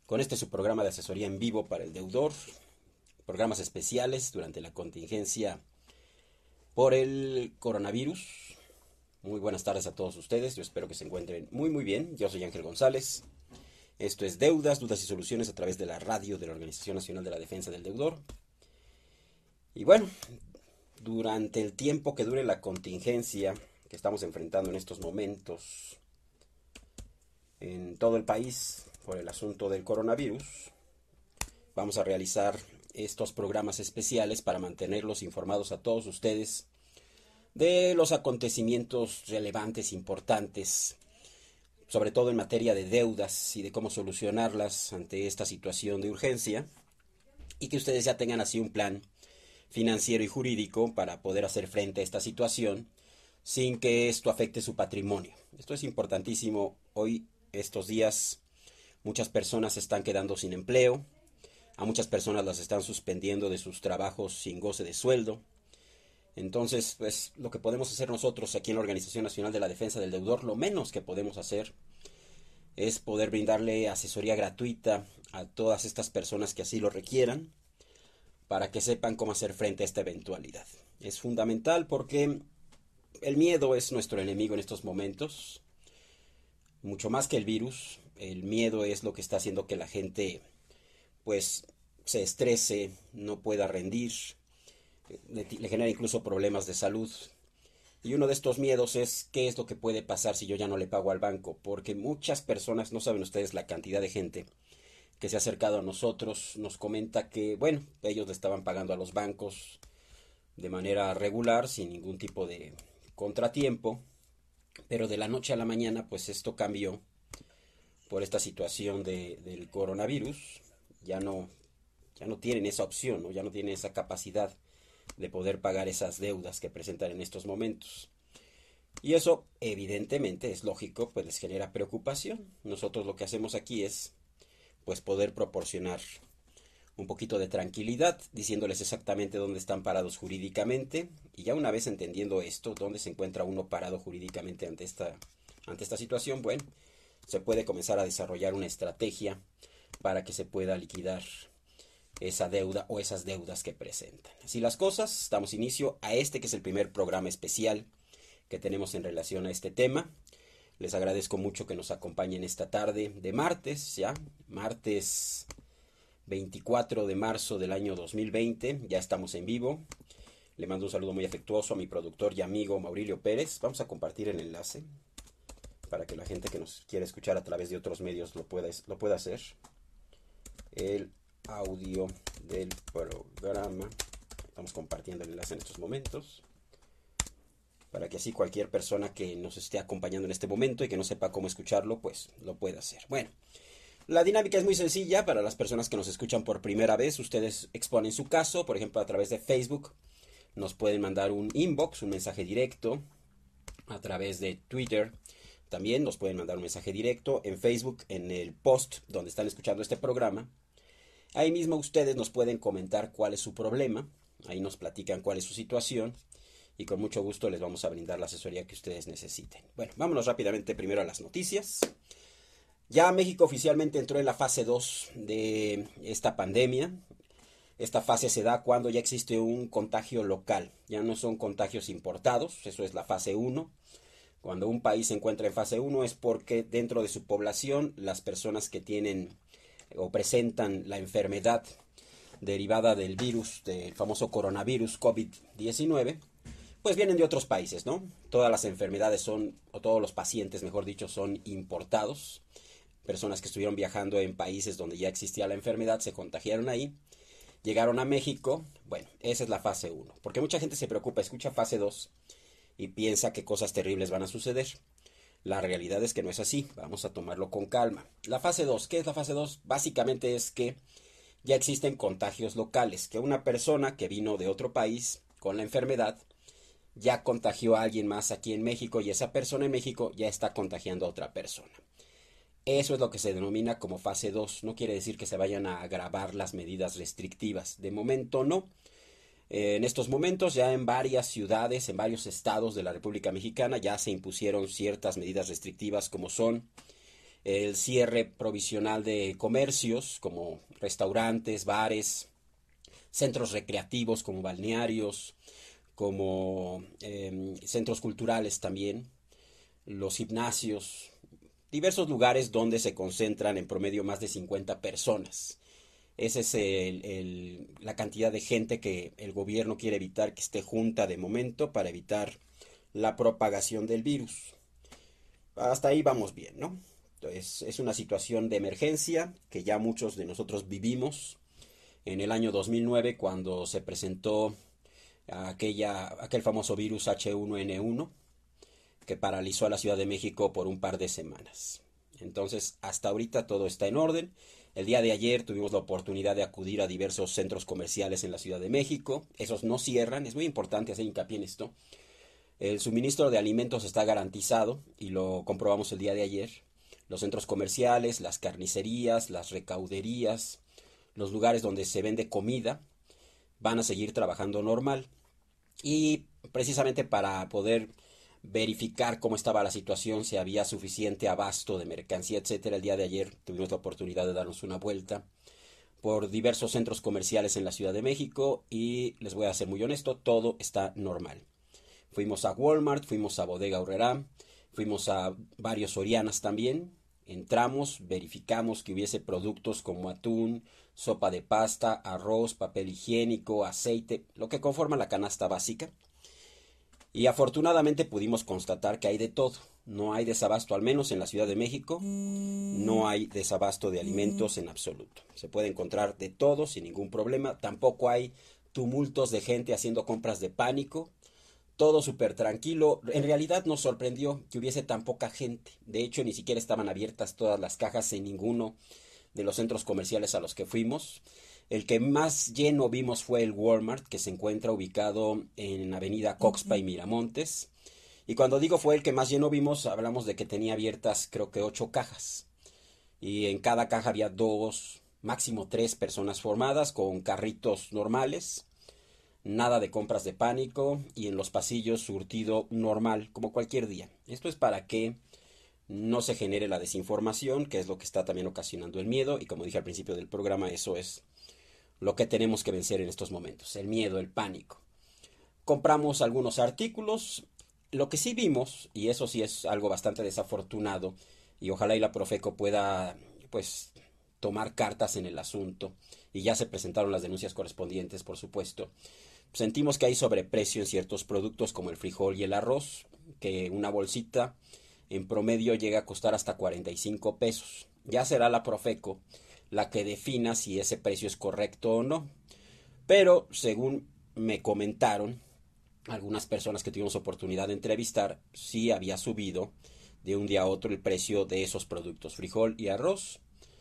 con este su programa de asesoría en vivo para el deudor, programas especiales durante la contingencia por el coronavirus. Muy buenas tardes a todos ustedes, yo espero que se encuentren muy bien. Yo soy Ángel González. Esto es Deudas, Dudas y Soluciones a través de la radio de la Organización Nacional de la Defensa del Deudor. Y bueno, durante el tiempo que dure la contingencia que estamos enfrentando en estos momentos en todo el país por el asunto del coronavirus, vamos a realizar estos programas especiales para mantenerlos informados a todos ustedes de los acontecimientos relevantes, importantes, sobre todo en materia de deudas y de cómo solucionarlas ante esta situación de urgencia, y que ustedes ya tengan así un plan financiero y jurídico para poder hacer frente a esta situación sin que esto afecte su patrimonio. Esto es importantísimo. Hoy, estos días, muchas personas se están quedando sin empleo, a muchas personas las están suspendiendo de sus trabajos sin goce de sueldo. Entonces, pues lo que podemos hacer nosotros aquí en la Organización Nacional de la Defensa del Deudor, lo menos que podemos hacer es poder brindarle asesoría gratuita a todas estas personas que así lo requieran, para que sepan cómo hacer frente a esta eventualidad. Es fundamental porque el miedo es nuestro enemigo en estos momentos, mucho más que el virus. El miedo es lo que está haciendo que la gente pues se estrese, no pueda rendir, le genera incluso problemas de salud. Y uno de estos miedos es qué es lo que puede pasar si yo ya no le pago al banco, porque muchas personas, no saben ustedes la cantidad de gente que se ha acercado a nosotros, nos comenta que, bueno, ellos le estaban pagando a los bancos de manera regular, sin ningún tipo de contratiempo, pero de la noche a la mañana, pues esto cambió por esta situación del coronavirus. Ya no, ya no tienen esa opción, ¿no? Ya no tienen esa capacidad de poder pagar esas deudas que presentan en estos momentos. Y eso, evidentemente, es lógico, pues les genera preocupación. Nosotros lo que hacemos aquí es pues poder proporcionar un poquito de tranquilidad, diciéndoles exactamente dónde están parados jurídicamente, y ya una vez entendiendo esto, dónde se encuentra uno parado jurídicamente ante esta situación, bueno, se puede comenzar a desarrollar una estrategia para que se pueda liquidar esa deuda o esas deudas que presentan. Así las cosas, damos inicio a este que es el primer programa especial que tenemos en relación a este tema. Les agradezco mucho que nos acompañen esta tarde de martes, ya, martes 24 de marzo del año 2020, ya estamos en vivo. Le mando un saludo muy afectuoso a mi productor y amigo Maurilio Pérez. Vamos a compartir el enlace para que la gente que nos quiere escuchar a través de otros medios lo pueda hacer. El audio del programa. Estamos compartiendo el enlace en estos momentos, para que así cualquier persona que nos esté acompañando en este momento y que no sepa cómo escucharlo, pues lo pueda hacer. Bueno, la dinámica es muy sencilla para las personas que nos escuchan por primera vez. Ustedes exponen su caso, por ejemplo, a través de Facebook. Nos pueden mandar un inbox, un mensaje directo. A través de Twitter también nos pueden mandar un mensaje directo. En Facebook, en el post donde están escuchando este programa. Ahí mismo ustedes nos pueden comentar cuál es su problema. Ahí nos platican cuál es su situación. Y con mucho gusto les vamos a brindar la asesoría que ustedes necesiten. Bueno, vámonos rápidamente primero a las noticias. Ya México oficialmente entró en la fase 2 de esta pandemia. Esta fase se da cuando ya existe un contagio local. Ya no son contagios importados, eso es la fase 1. Cuando un país se encuentra en fase 1 es porque dentro de su población las personas que tienen o presentan la enfermedad derivada del virus, del famoso coronavirus COVID-19, pues vienen de otros países, ¿no? Todas las enfermedades son, o todos los pacientes, mejor dicho, son importados. Personas que estuvieron viajando en países donde ya existía la enfermedad, se contagiaron ahí, llegaron a México. Bueno, esa es la fase 1. Porque mucha gente se preocupa, escucha fase 2 y piensa que cosas terribles van a suceder. La realidad es que no es así, vamos a tomarlo con calma. La fase 2, ¿qué es la fase 2? Básicamente es que ya existen contagios locales, que una persona que vino de otro país con la enfermedad ya contagió a alguien más aquí en México y esa persona en México ya está contagiando a otra persona. Eso es lo que se denomina como fase 2. No quiere decir que se vayan a agravar las medidas restrictivas. De momento no. En estos momentos ya en varias ciudades, en varios estados de la República Mexicana ya se impusieron ciertas medidas restrictivas como son el cierre provisional de comercios como restaurantes, bares, centros recreativos como balnearios, como centros culturales también, los gimnasios, diversos lugares donde se concentran en promedio más de 50 personas. Esa es la cantidad de gente que el gobierno quiere evitar que esté junta de momento para evitar la propagación del virus. Hasta ahí vamos bien, ¿no? Entonces, es una situación de emergencia que ya muchos de nosotros vivimos en el año 2009 cuando se presentó aquel famoso virus H1N1 que paralizó a la Ciudad de México por un par de semanas. Entonces, hasta ahorita todo está en orden. El día de ayer tuvimos la oportunidad de acudir a diversos centros comerciales en la Ciudad de México. Esos no cierran, es muy importante hacer hincapié en esto. El suministro de alimentos está garantizado y lo comprobamos el día de ayer. Los centros comerciales, las carnicerías, las recauderías, los lugares donde se vende comida van a seguir trabajando normal. Y precisamente para poder verificar cómo estaba la situación, si había suficiente abasto de mercancía, etcétera, el día de ayer tuvimos la oportunidad de darnos una vuelta por diversos centros comerciales en la Ciudad de México y les voy a ser muy honesto, todo está normal. Fuimos a Walmart, fuimos a Bodega Aurrerá, fuimos a varios Sorianas también. Entramos, verificamos que hubiese productos como atún, sopa de pasta, arroz, papel higiénico, aceite, lo que conforma la canasta básica. Y afortunadamente pudimos constatar que hay de todo. No hay desabasto, al menos en la Ciudad de México, no hay desabasto de alimentos en absoluto. Se puede encontrar de todo sin ningún problema. Tampoco hay tumultos de gente haciendo compras de pánico. Todo súper tranquilo. En realidad nos sorprendió que hubiese tan poca gente. De hecho, ni siquiera estaban abiertas todas las cajas en ninguno de los centros comerciales a los que fuimos. El que más lleno vimos fue el Walmart, que se encuentra ubicado en Avenida Coxpa y Miramontes. Y cuando digo fue el que más lleno vimos, hablamos de que tenía abiertas creo que 8 cajas. Y en cada caja había 2, máximo 3 personas formadas con carritos normales. Nada de compras de pánico y en los pasillos surtido normal, como cualquier día. Esto es para que no se genere la desinformación, que es lo que está también ocasionando el miedo. Y como dije al principio del programa, eso es lo que tenemos que vencer en estos momentos, el miedo, el pánico. Compramos algunos artículos. Lo que sí vimos, y eso sí es algo bastante desafortunado, y ojalá y la Profeco pueda, pues, tomar cartas en el asunto, y ya se presentaron las denuncias correspondientes, por supuesto. Sentimos que hay sobreprecio en ciertos productos como el frijol y el arroz, que una bolsita en promedio llega a costar hasta 45 pesos. Ya será la Profeco la que defina si ese precio es correcto o no. Pero según me comentaron algunas personas que tuvimos oportunidad de entrevistar, sí había subido de un día a otro el precio de esos productos, frijol y arroz.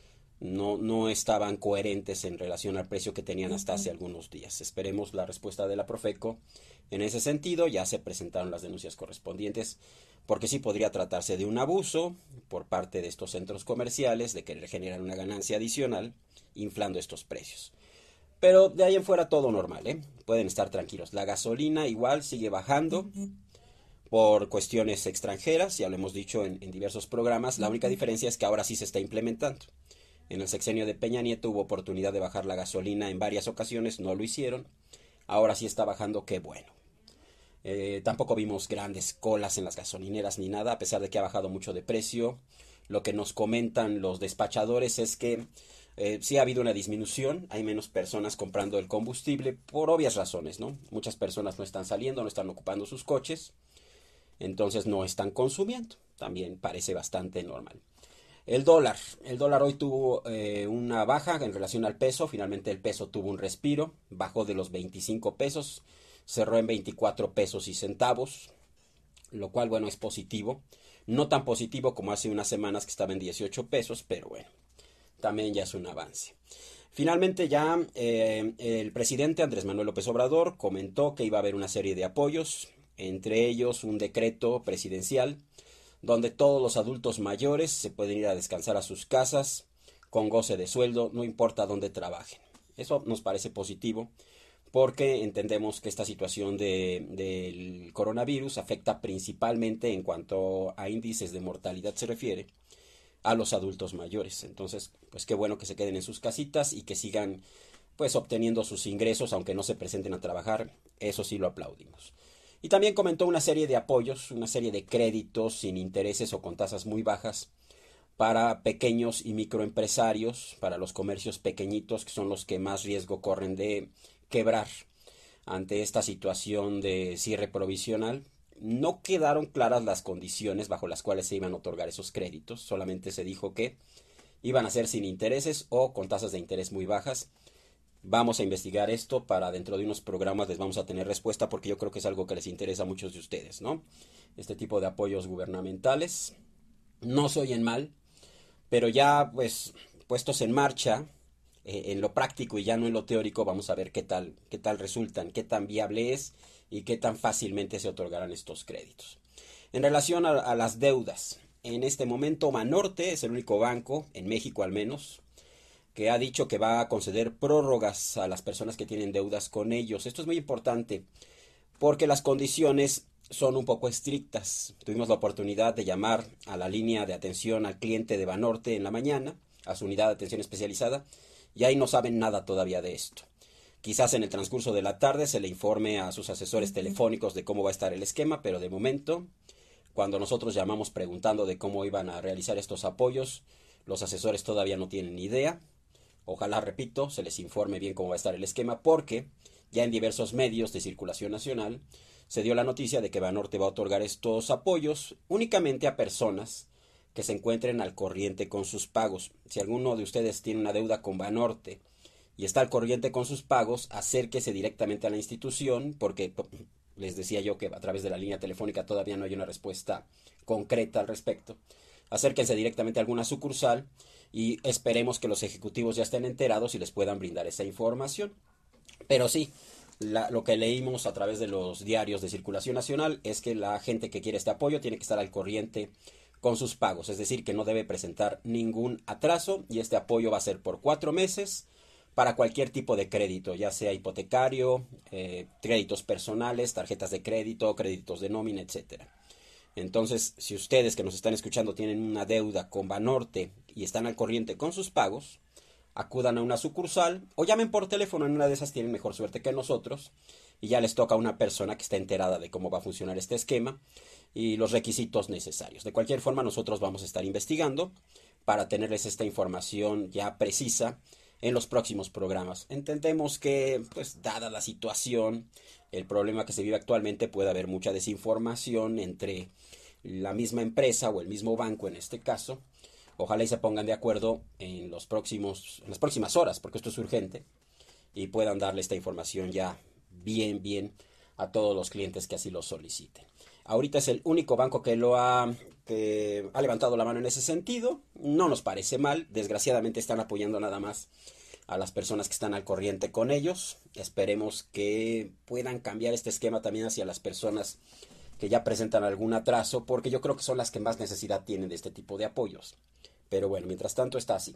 No estaban coherentes en relación al precio que tenían hasta hace algunos días. Esperemos la respuesta de la Profeco en ese sentido. Ya se presentaron las denuncias correspondientes porque sí podría tratarse de un abuso por parte de estos centros comerciales de querer generar una ganancia adicional inflando estos precios. Pero de ahí en fuera todo normal, ¿eh? Pueden estar tranquilos. La gasolina igual sigue bajando por cuestiones extranjeras, ya lo hemos dicho en diversos programas. La única diferencia es que ahora sí se está implementando. En el sexenio de Peña Nieto hubo oportunidad de bajar la gasolina en varias ocasiones, no lo hicieron. Ahora sí está bajando, qué bueno. Tampoco vimos grandes colas en las gasolineras ni nada, a pesar de que ha bajado mucho de precio. Lo que nos comentan los despachadores es que sí ha habido una disminución, hay menos personas comprando el combustible por obvias razones, ¿no? Muchas personas no están saliendo, no están ocupando sus coches, entonces no están consumiendo. También parece bastante normal. El dólar hoy tuvo una baja en relación al peso, finalmente el peso tuvo un respiro, bajó de los 25 pesos, cerró en 24 pesos y centavos, lo cual bueno es positivo, no tan positivo como hace unas semanas que estaba en 18 pesos, pero bueno, también ya es un avance. Finalmente ya el presidente Andrés Manuel López Obrador comentó que iba a haber una serie de apoyos, entre ellos un decreto presidencial donde todos los adultos mayores se pueden ir a descansar a sus casas con goce de sueldo, no importa dónde trabajen. Eso nos parece positivo porque entendemos que esta situación del coronavirus afecta principalmente en cuanto a índices de mortalidad se refiere a los adultos mayores. Entonces, pues qué bueno que se queden en sus casitas y que sigan pues obteniendo sus ingresos aunque no se presenten a trabajar. Eso sí lo aplaudimos. Y también comentó una serie de apoyos, una serie de créditos sin intereses o con tasas muy bajas para pequeños y microempresarios, para los comercios pequeñitos, que son los que más riesgo corren de quebrar ante esta situación de cierre provisional. No quedaron claras las condiciones bajo las cuales se iban a otorgar esos créditos, solamente se dijo que iban a ser sin intereses o con tasas de interés muy bajas. Vamos a investigar esto para dentro de unos programas les vamos a tener respuesta porque yo creo que es algo que les interesa a muchos de ustedes, ¿no? Este tipo de apoyos gubernamentales no se oyen mal, pero ya pues puestos en marcha en lo práctico y ya no en lo teórico, vamos a ver qué tal resultan, qué tan viable es y qué tan fácilmente se otorgarán estos créditos. En relación a las deudas, en este momento Banorte es el único banco, en México al menos, que ha dicho que va a conceder prórrogas a las personas que tienen deudas con ellos. Esto es muy importante porque las condiciones son un poco estrictas. Tuvimos la oportunidad de llamar a la línea de atención al cliente de Banorte en la mañana, a su unidad de atención especializada, y ahí no saben nada todavía de esto. Quizás en el transcurso de la tarde se le informe a sus asesores telefónicos de cómo va a estar el esquema, pero de momento, cuando nosotros llamamos preguntando de cómo iban a realizar estos apoyos, los asesores todavía no tienen ni idea. Ojalá, repito, se les informe bien cómo va a estar el esquema, porque ya en diversos medios de circulación nacional se dio la noticia de que Banorte va a otorgar estos apoyos únicamente a personas que se encuentren al corriente con sus pagos. Si alguno de ustedes tiene una deuda con Banorte y está al corriente con sus pagos, acérquese directamente a la institución, porque les decía yo que a través de la línea telefónica todavía no hay una respuesta concreta al respecto. Acérquense directamente a alguna sucursal y esperemos que los ejecutivos ya estén enterados y les puedan brindar esa información. Pero sí, lo que leímos a través de los diarios de circulación nacional es que la gente que quiere este apoyo tiene que estar al corriente con sus pagos, es decir, que no debe presentar ningún atraso y este apoyo va a ser por 4 meses para cualquier tipo de crédito, ya sea hipotecario, créditos personales, tarjetas de crédito, créditos de nómina, etcétera. Entonces, si ustedes que nos están escuchando tienen una deuda con Banorte y están al corriente con sus pagos, acudan a una sucursal o llamen por teléfono, en una de esas tienen mejor suerte que nosotros y ya les toca a una persona que está enterada de cómo va a funcionar este esquema y los requisitos necesarios. De cualquier forma, nosotros vamos a estar investigando para tenerles esta información ya precisa en los próximos programas. Entendemos que, pues, dada la situación, el problema que se vive actualmente, puede haber mucha desinformación entre la misma empresa o el mismo banco en este caso. Ojalá y se pongan de acuerdo en las próximas horas, porque esto es urgente, y puedan darle esta información ya bien a todos los clientes que así lo soliciten. Ahorita es el único banco que ha levantado la mano en ese sentido. No nos parece mal. Desgraciadamente están apoyando nada más a las personas que están al corriente con ellos. Esperemos que puedan cambiar este esquema también hacia las personas que ya presentan algún atraso, porque yo creo que son las que más necesidad tienen de este tipo de apoyos. Pero bueno, mientras tanto está así.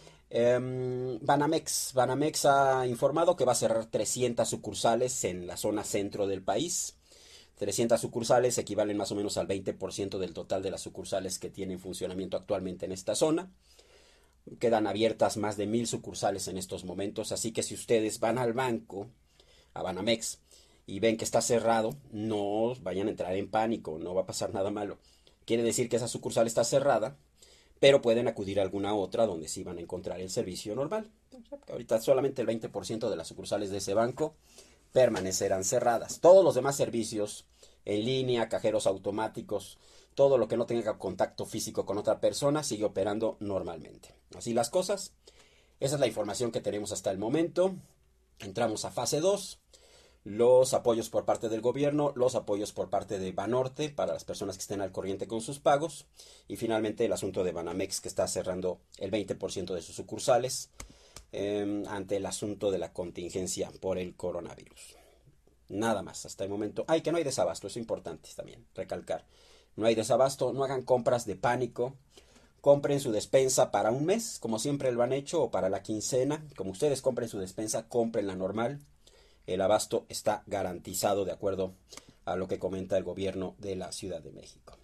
Banamex ha informado que va a cerrar 300 sucursales en la zona centro del país. 300 sucursales equivalen más o menos al 20% del total de las sucursales que tienen funcionamiento actualmente en esta zona. Quedan abiertas más de 1000 sucursales en estos momentos, así que si ustedes van al banco, a Banamex, y ven que está cerrado, no vayan a entrar en pánico, no va a pasar nada malo. Quiere decir que esa sucursal está cerrada, pero pueden acudir a alguna otra donde sí van a encontrar el servicio normal. Ahorita solamente el 20% de las sucursales de ese banco permanecerán cerradas. Todos los demás servicios en línea, cajeros automáticos, todo lo que no tenga contacto físico con otra persona sigue operando normalmente. Así las cosas. Esa es la información que tenemos hasta el momento. Entramos a fase 2. Los apoyos por parte del gobierno, los apoyos por parte de Banorte para las personas que estén al corriente con sus pagos y finalmente el asunto de Banamex que está cerrando el 20% de sus sucursales ante el asunto de la contingencia por el coronavirus. Nada más hasta el momento. Que no hay desabasto, eso es importante también recalcar. No hay desabasto, no hagan compras de pánico. Compren su despensa para un mes, como siempre lo han hecho, o para la quincena. Como ustedes compren su despensa, comprenla normal. El abasto está garantizado de acuerdo a lo que comenta el gobierno de la Ciudad de México.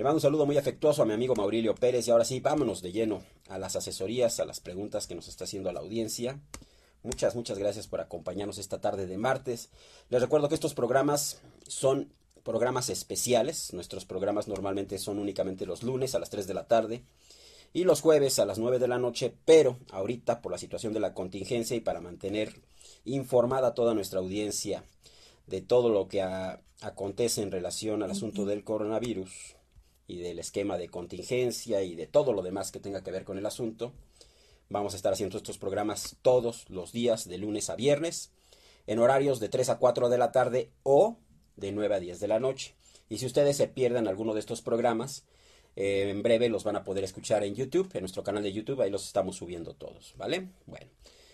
Le mando un saludo muy afectuoso a mi amigo Maurilio Pérez y ahora sí, vámonos de lleno a las asesorías, a las preguntas que nos está haciendo la audiencia. Muchas gracias por acompañarnos esta tarde de martes. Les recuerdo que estos programas son programas especiales. Nuestros programas normalmente son únicamente los lunes a las 3 de la tarde y los jueves a las 9 de la noche, pero ahorita por la situación de la contingencia y para mantener informada a toda nuestra audiencia de todo lo que acontece en relación al asunto del coronavirus y del esquema de contingencia y de todo lo demás que tenga que ver con el asunto, vamos a estar haciendo estos programas todos los días de lunes a viernes en horarios de 3 a 4 de la tarde o de 9 a 10 de la noche. Y si ustedes se pierden alguno de estos programas, en breve los van a poder escuchar en YouTube, en nuestro canal de YouTube, ahí los estamos subiendo todos, ¿vale? Bueno.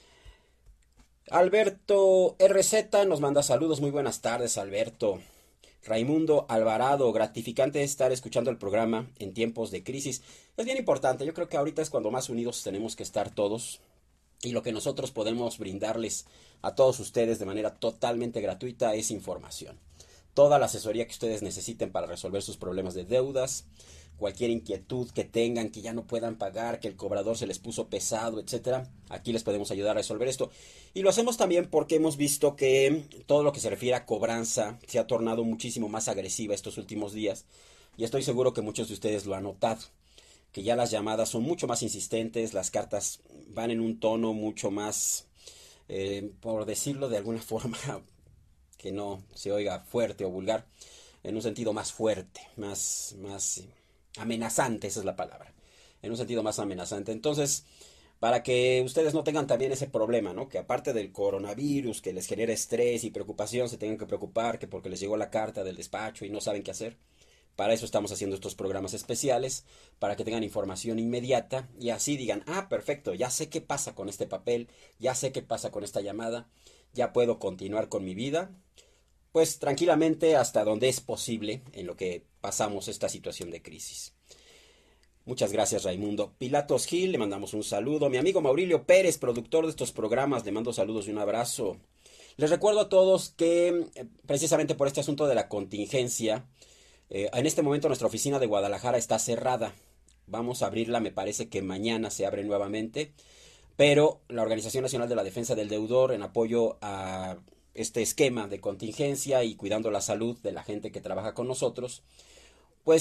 Alberto RZ nos manda saludos, muy buenas tardes, Alberto. Raimundo Alvarado, gratificante estar escuchando el programa en tiempos de crisis. Es bien importante, yo creo que ahorita es cuando más unidos tenemos que estar todos. Y lo que nosotros podemos brindarles a todos ustedes de manera totalmente gratuita es información. Toda la asesoría que ustedes necesiten para resolver sus problemas de deudas, cualquier inquietud que tengan, que ya no puedan pagar, que el cobrador se les puso pesado, etcétera, aquí les podemos ayudar a resolver esto. Y lo hacemos también porque hemos visto que todo lo que se refiere a cobranza se ha tornado muchísimo más agresiva estos últimos días. Y estoy seguro que muchos de ustedes lo han notado, que ya las llamadas son mucho más insistentes, las cartas van en un tono mucho más, por decirlo de alguna forma, que no se oiga fuerte o vulgar, en un sentido más fuerte, más amenazante, esa es la palabra, en un sentido más amenazante. Entonces, para que ustedes no tengan también ese problema, ¿no? Que aparte del coronavirus, que les genera estrés y preocupación, se tengan que preocupar que porque les llegó la carta del despacho y no saben qué hacer. Para eso estamos haciendo estos programas especiales, para que tengan información inmediata y así digan, ah, perfecto, ya sé qué pasa con este papel, ya sé qué pasa con esta llamada, ya puedo continuar con mi vida, pues tranquilamente hasta donde es posible en lo que pasamos esta situación de crisis. Muchas gracias, Raimundo. Pilatos Gil, le mandamos un saludo. Mi amigo Maurilio Pérez, productor de estos programas, le mando saludos y un abrazo. Les recuerdo a todos que precisamente por este asunto de la contingencia, en este momento nuestra oficina de Guadalajara está cerrada. Vamos a abrirla, me parece que mañana se abre nuevamente. Pero la Organización Nacional de la Defensa del Deudor, en apoyo a este esquema de contingencia y cuidando la salud de la gente que trabaja con nosotros, pues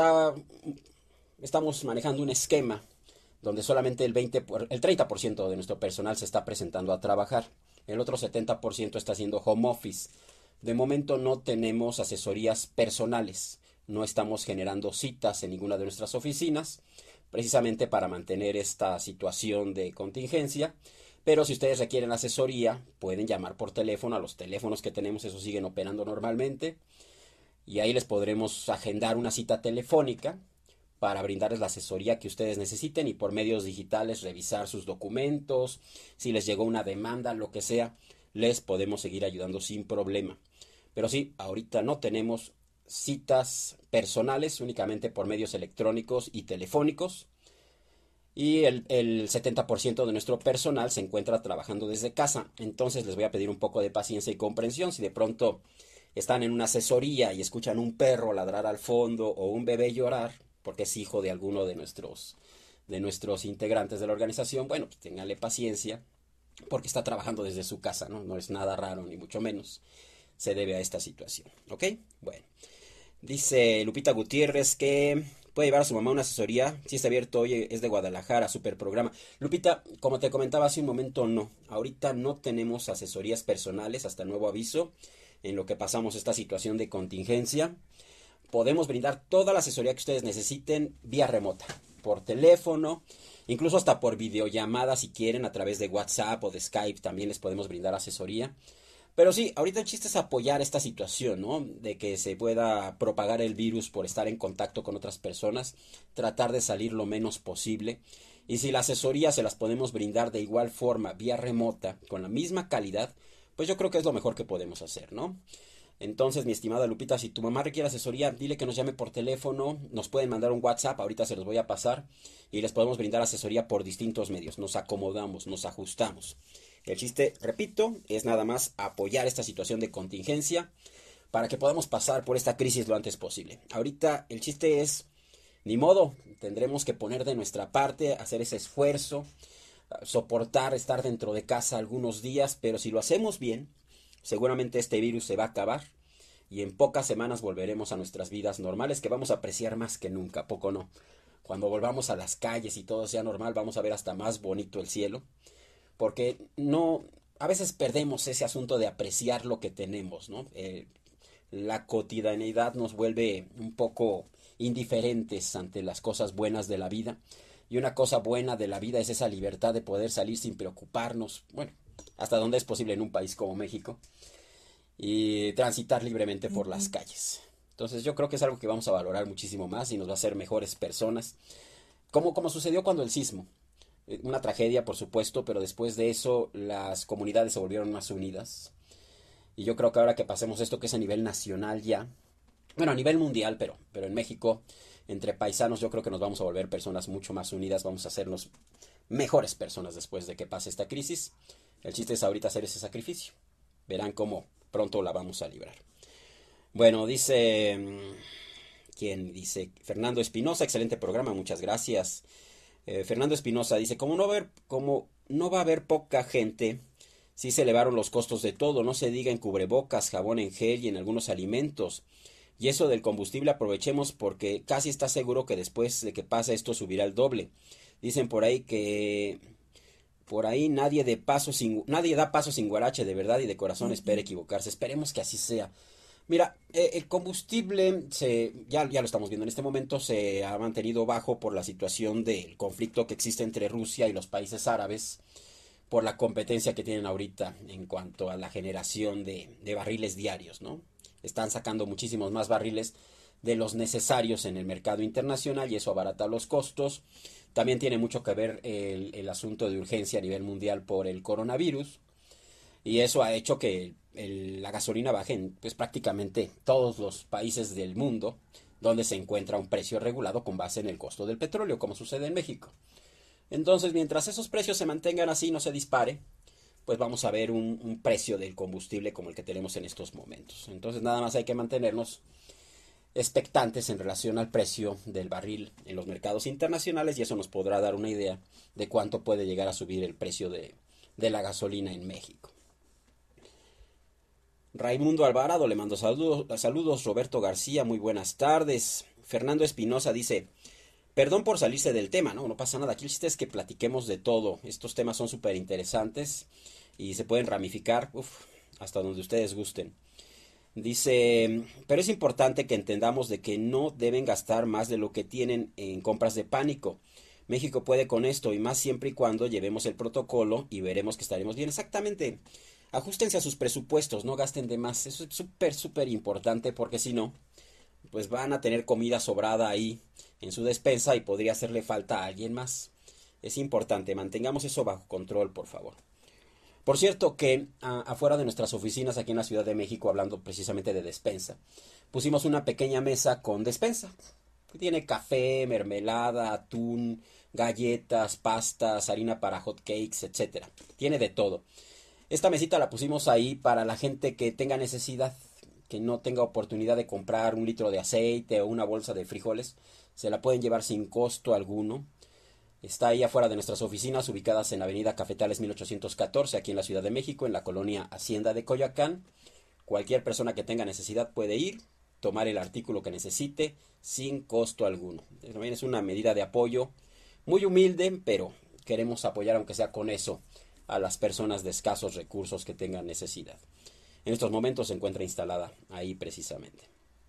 estamos manejando un esquema donde solamente el 30% de nuestro personal se está presentando a trabajar. El otro 70% está haciendo home office. De momento no tenemos asesorías personales, no estamos generando citas en ninguna de nuestras oficinas, precisamente para mantener esta situación de contingencia. Pero si ustedes requieren asesoría, pueden llamar por teléfono a los teléfonos que tenemos, esos siguen operando normalmente, y ahí les podremos agendar una cita telefónica para brindarles la asesoría que ustedes necesiten y por medios digitales revisar sus documentos, si les llegó una demanda, lo que sea, les podemos seguir ayudando sin problema. Pero sí, ahorita no tenemos citas personales, únicamente por medios electrónicos y telefónicos. Y el 70% de nuestro personal se encuentra trabajando desde casa. Entonces les voy a pedir un poco de paciencia y comprensión. Si de pronto están en una asesoría y escuchan un perro ladrar al fondo o un bebé llorar, porque es hijo de alguno de nuestros integrantes de la organización, bueno, pues ténganle paciencia, porque está trabajando desde su casa, ¿no? No es nada raro, ni mucho menos. Se debe a esta situación, ¿ok? Bueno, dice Lupita Gutiérrez que puede llevar a su mamá una asesoría, si está abierto hoy, es de Guadalajara, super programa. Lupita, como te comentaba hace un momento, no, ahorita no tenemos asesorías personales hasta nuevo aviso, en lo que pasamos esta situación de contingencia. Podemos brindar toda la asesoría que ustedes necesiten vía remota, por teléfono, incluso hasta por videollamada si quieren, a través de WhatsApp o de Skype también les podemos brindar asesoría. Pero sí, ahorita el chiste es apoyar esta situación, ¿no? De que se pueda propagar el virus por estar en contacto con otras personas, tratar de salir lo menos posible. Y si la asesoría se las podemos brindar de igual forma, vía remota, con la misma calidad, pues yo creo que es lo mejor que podemos hacer, ¿no? Entonces, mi estimada Lupita, si tu mamá requiere asesoría, dile que nos llame por teléfono, nos pueden mandar un WhatsApp, ahorita se los voy a pasar, y les podemos brindar asesoría por distintos medios, nos acomodamos, nos ajustamos. El chiste, repito, es nada más apoyar esta situación de contingencia para que podamos pasar por esta crisis lo antes posible. Ahorita el chiste es ni modo, tendremos que poner de nuestra parte, hacer ese esfuerzo, soportar estar dentro de casa algunos días, pero si lo hacemos bien, seguramente este virus se va a acabar y en pocas semanas volveremos a nuestras vidas normales que vamos a apreciar más que nunca, ¿a poco no? Cuando volvamos a las calles y todo sea normal, vamos a ver hasta más bonito el cielo, porque no, a veces perdemos ese asunto de apreciar lo que tenemos, ¿no? La cotidianidad nos vuelve un poco indiferentes ante las cosas buenas de la vida. Y una cosa buena de la vida es esa libertad de poder salir sin preocuparnos, bueno, hasta donde es posible en un país como México, y transitar libremente por las calles. Entonces yo creo que es algo que vamos a valorar muchísimo más y nos va a hacer mejores personas, como sucedió cuando el sismo. Una tragedia, por supuesto, pero después de eso las comunidades se volvieron más unidas. Y yo creo que ahora que pasemos esto, que es a nivel nacional ya, bueno, a nivel mundial, pero en México, entre paisanos, yo creo que nos vamos a volver personas mucho más unidas, vamos a hacernos mejores personas después de que pase esta crisis. El chiste es ahorita hacer ese sacrificio. Verán cómo pronto la vamos a librar. Bueno, dice, ¿quién dice? Fernando Espinosa, excelente programa, muchas gracias. Fernando Espinosa dice, como no va a haber poca gente, sí se elevaron los costos de todo, no se diga en cubrebocas, jabón en gel y en algunos alimentos. Y eso del combustible aprovechemos porque casi está seguro que después de que pase esto subirá el doble. Dicen por ahí que por ahí nadie da paso sin guarache, de verdad y de corazón espera equivocarse. Esperemos que así sea. Mira, el combustible ya lo estamos viendo en este momento, se ha mantenido bajo por la situación del conflicto que existe entre Rusia y los países árabes, por la competencia que tienen ahorita en cuanto a la generación de barriles diarios, ¿no? Están sacando muchísimos más barriles de los necesarios en el mercado internacional y eso abarata los costos. También tiene mucho que ver el asunto de urgencia a nivel mundial por el coronavirus y eso ha hecho que la gasolina baje en pues, prácticamente todos los países del mundo donde se encuentra un precio regulado con base en el costo del petróleo, como sucede en México. Entonces, mientras esos precios se mantengan así, no se dispare, pues vamos a ver un precio del combustible como el que tenemos en estos momentos. Entonces, nada más hay que mantenernos expectantes en relación al precio del barril en los mercados internacionales y eso nos podrá dar una idea de cuánto puede llegar a subir el precio de la gasolina en México. Raimundo Alvarado le mando saludos. Roberto García, muy buenas tardes. Fernando Espinosa dice, perdón por salirse del tema, no pasa nada. Aquí el chiste es que platiquemos de todo. Estos temas son súper interesantes y se pueden ramificar hasta donde ustedes gusten. Dice, pero es importante que entendamos de que no deben gastar más de lo que tienen en compras de pánico. México puede con esto y más siempre y cuando llevemos el protocolo y veremos que estaremos bien. Exactamente. Ajustense a sus presupuestos, no gasten de más. Eso es súper importante porque si no, pues van a tener comida sobrada ahí en su despensa y podría hacerle falta a alguien más. Es importante, mantengamos eso bajo control, por favor. Por cierto que afuera de nuestras oficinas aquí en la Ciudad de México, hablando precisamente de despensa, pusimos una pequeña mesa con despensa. Tiene café, mermelada, atún, galletas, pastas, harina para hot cakes, etcétera. Tiene de todo. Esta mesita la pusimos ahí para la gente que tenga necesidad, que no tenga oportunidad de comprar un litro de aceite o una bolsa de frijoles. Se la pueden llevar sin costo alguno. Está ahí afuera de nuestras oficinas, ubicadas en la avenida Cafetales 1814, aquí en la Ciudad de México, en la colonia Hacienda de Coyoacán. Cualquier persona que tenga necesidad puede ir, tomar el artículo que necesite, sin costo alguno. También es una medida de apoyo muy humilde, pero queremos apoyar, aunque sea con eso, a las personas de escasos recursos que tengan necesidad. En estos momentos se encuentra instalada ahí precisamente.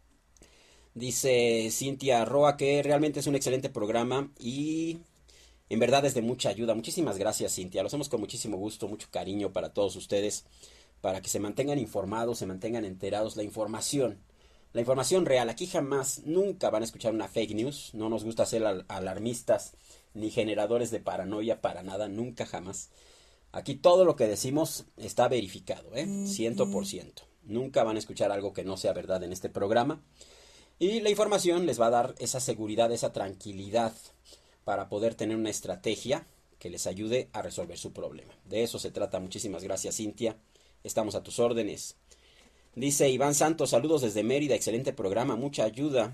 Dice Cintia Roa que realmente es un excelente programa y en verdad es de mucha ayuda. Muchísimas gracias, Cintia. Lo hacemos con muchísimo gusto, mucho cariño para todos ustedes, para que se mantengan informados, se mantengan enterados. La información real. Aquí jamás, nunca van a escuchar una fake news. No nos gusta ser alarmistas ni generadores de paranoia para nada, nunca jamás. Aquí todo lo que decimos está verificado, 100%. Nunca van a escuchar algo que no sea verdad en este programa. Y la información les va a dar esa seguridad, esa tranquilidad para poder tener una estrategia que les ayude a resolver su problema. De eso se trata. Muchísimas gracias, Cintia. Estamos a tus órdenes. Dice Iván Santos, saludos desde Mérida, excelente programa, mucha ayuda.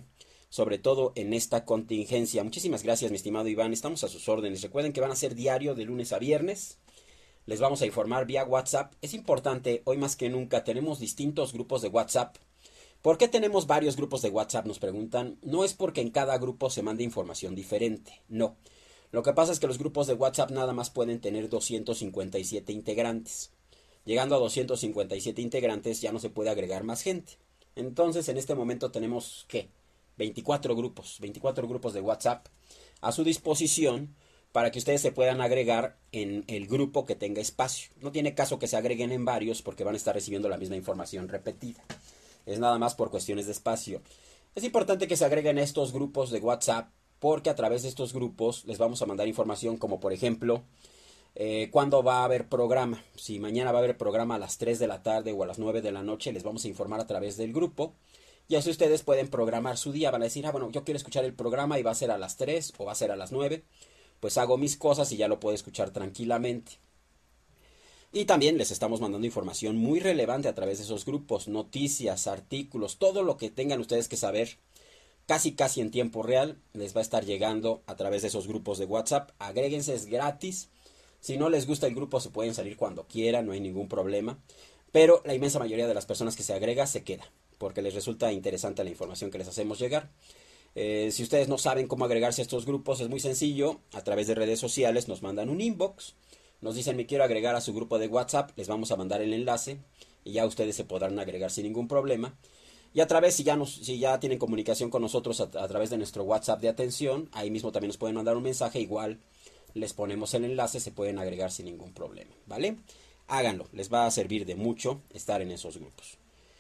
sobre todo en esta contingencia. Muchísimas gracias, mi estimado Iván, estamos a sus órdenes. Recuerden que van a ser diario de lunes a viernes. Les vamos a informar vía WhatsApp. Es importante, hoy más que nunca, tenemos distintos grupos de WhatsApp. ¿Por qué tenemos varios grupos de WhatsApp? Nos preguntan. No es porque en cada grupo se mande información diferente, no. Lo que pasa es que los grupos de WhatsApp nada más pueden tener 257 integrantes. Llegando a 257 integrantes ya no se puede agregar más gente. Entonces en este momento tenemos, ¿qué? 24 grupos de WhatsApp a su disposición para que ustedes se puedan agregar en el grupo que tenga espacio. No tiene caso que se agreguen en varios porque van a estar recibiendo la misma información repetida. Es nada más por cuestiones de espacio. Es importante que se agreguen a estos grupos de WhatsApp porque a través de estos grupos les vamos a mandar información como por ejemplo cuándo va a haber programa. Si mañana va a haber programa a las 3 de la tarde o a las 9 de la noche, les vamos a informar a través del grupo. Y así ustedes pueden programar su día. Van a decir, bueno, yo quiero escuchar el programa y va a ser a las 3 o va a ser a las 9. Pues hago mis cosas y ya lo puedo escuchar tranquilamente. Y también les estamos mandando información muy relevante a través de esos grupos, noticias, artículos, todo lo que tengan ustedes que saber, casi en tiempo real, les va a estar llegando a través de esos grupos de WhatsApp. Agréguense, es gratis. Si no les gusta el grupo, se pueden salir cuando quieran, no hay ningún problema. Pero la inmensa mayoría de las personas que se agrega se queda, porque les resulta interesante la información que les hacemos llegar. Si ustedes no saben cómo agregarse a estos grupos, es muy sencillo. A través de redes sociales nos mandan un inbox. Nos dicen, me quiero agregar a su grupo de WhatsApp. Les vamos a mandar el enlace y ya ustedes se podrán agregar sin ningún problema. Y a través, si ya tienen comunicación con nosotros a través de nuestro WhatsApp de atención, ahí mismo también nos pueden mandar un mensaje. Igual les ponemos el enlace, se pueden agregar sin ningún problema, ¿vale? Háganlo, les va a servir de mucho estar en esos grupos.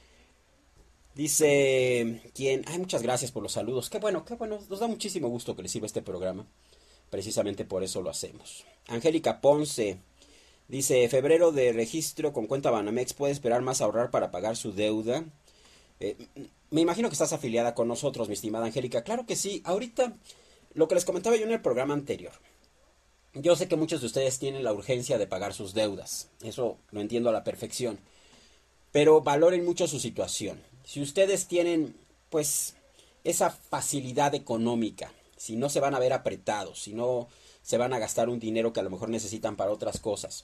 Dice quien, muchas gracias por los saludos. Qué bueno, nos da muchísimo gusto que les sirva este programa. Precisamente por eso lo hacemos. Angélica Ponce dice, febrero de registro con cuenta Banamex, ¿puede esperar más a ahorrar para pagar su deuda? Me imagino que estás afiliada con nosotros, mi estimada Angélica. Claro que sí. Ahorita, lo que les comentaba yo en el programa anterior. Yo sé que muchos de ustedes tienen la urgencia de pagar sus deudas. Eso lo entiendo a la perfección. Pero valoren mucho su situación. Si ustedes tienen, pues, esa facilidad económica, si no se van a ver apretados, si no se van a gastar un dinero que a lo mejor necesitan para otras cosas,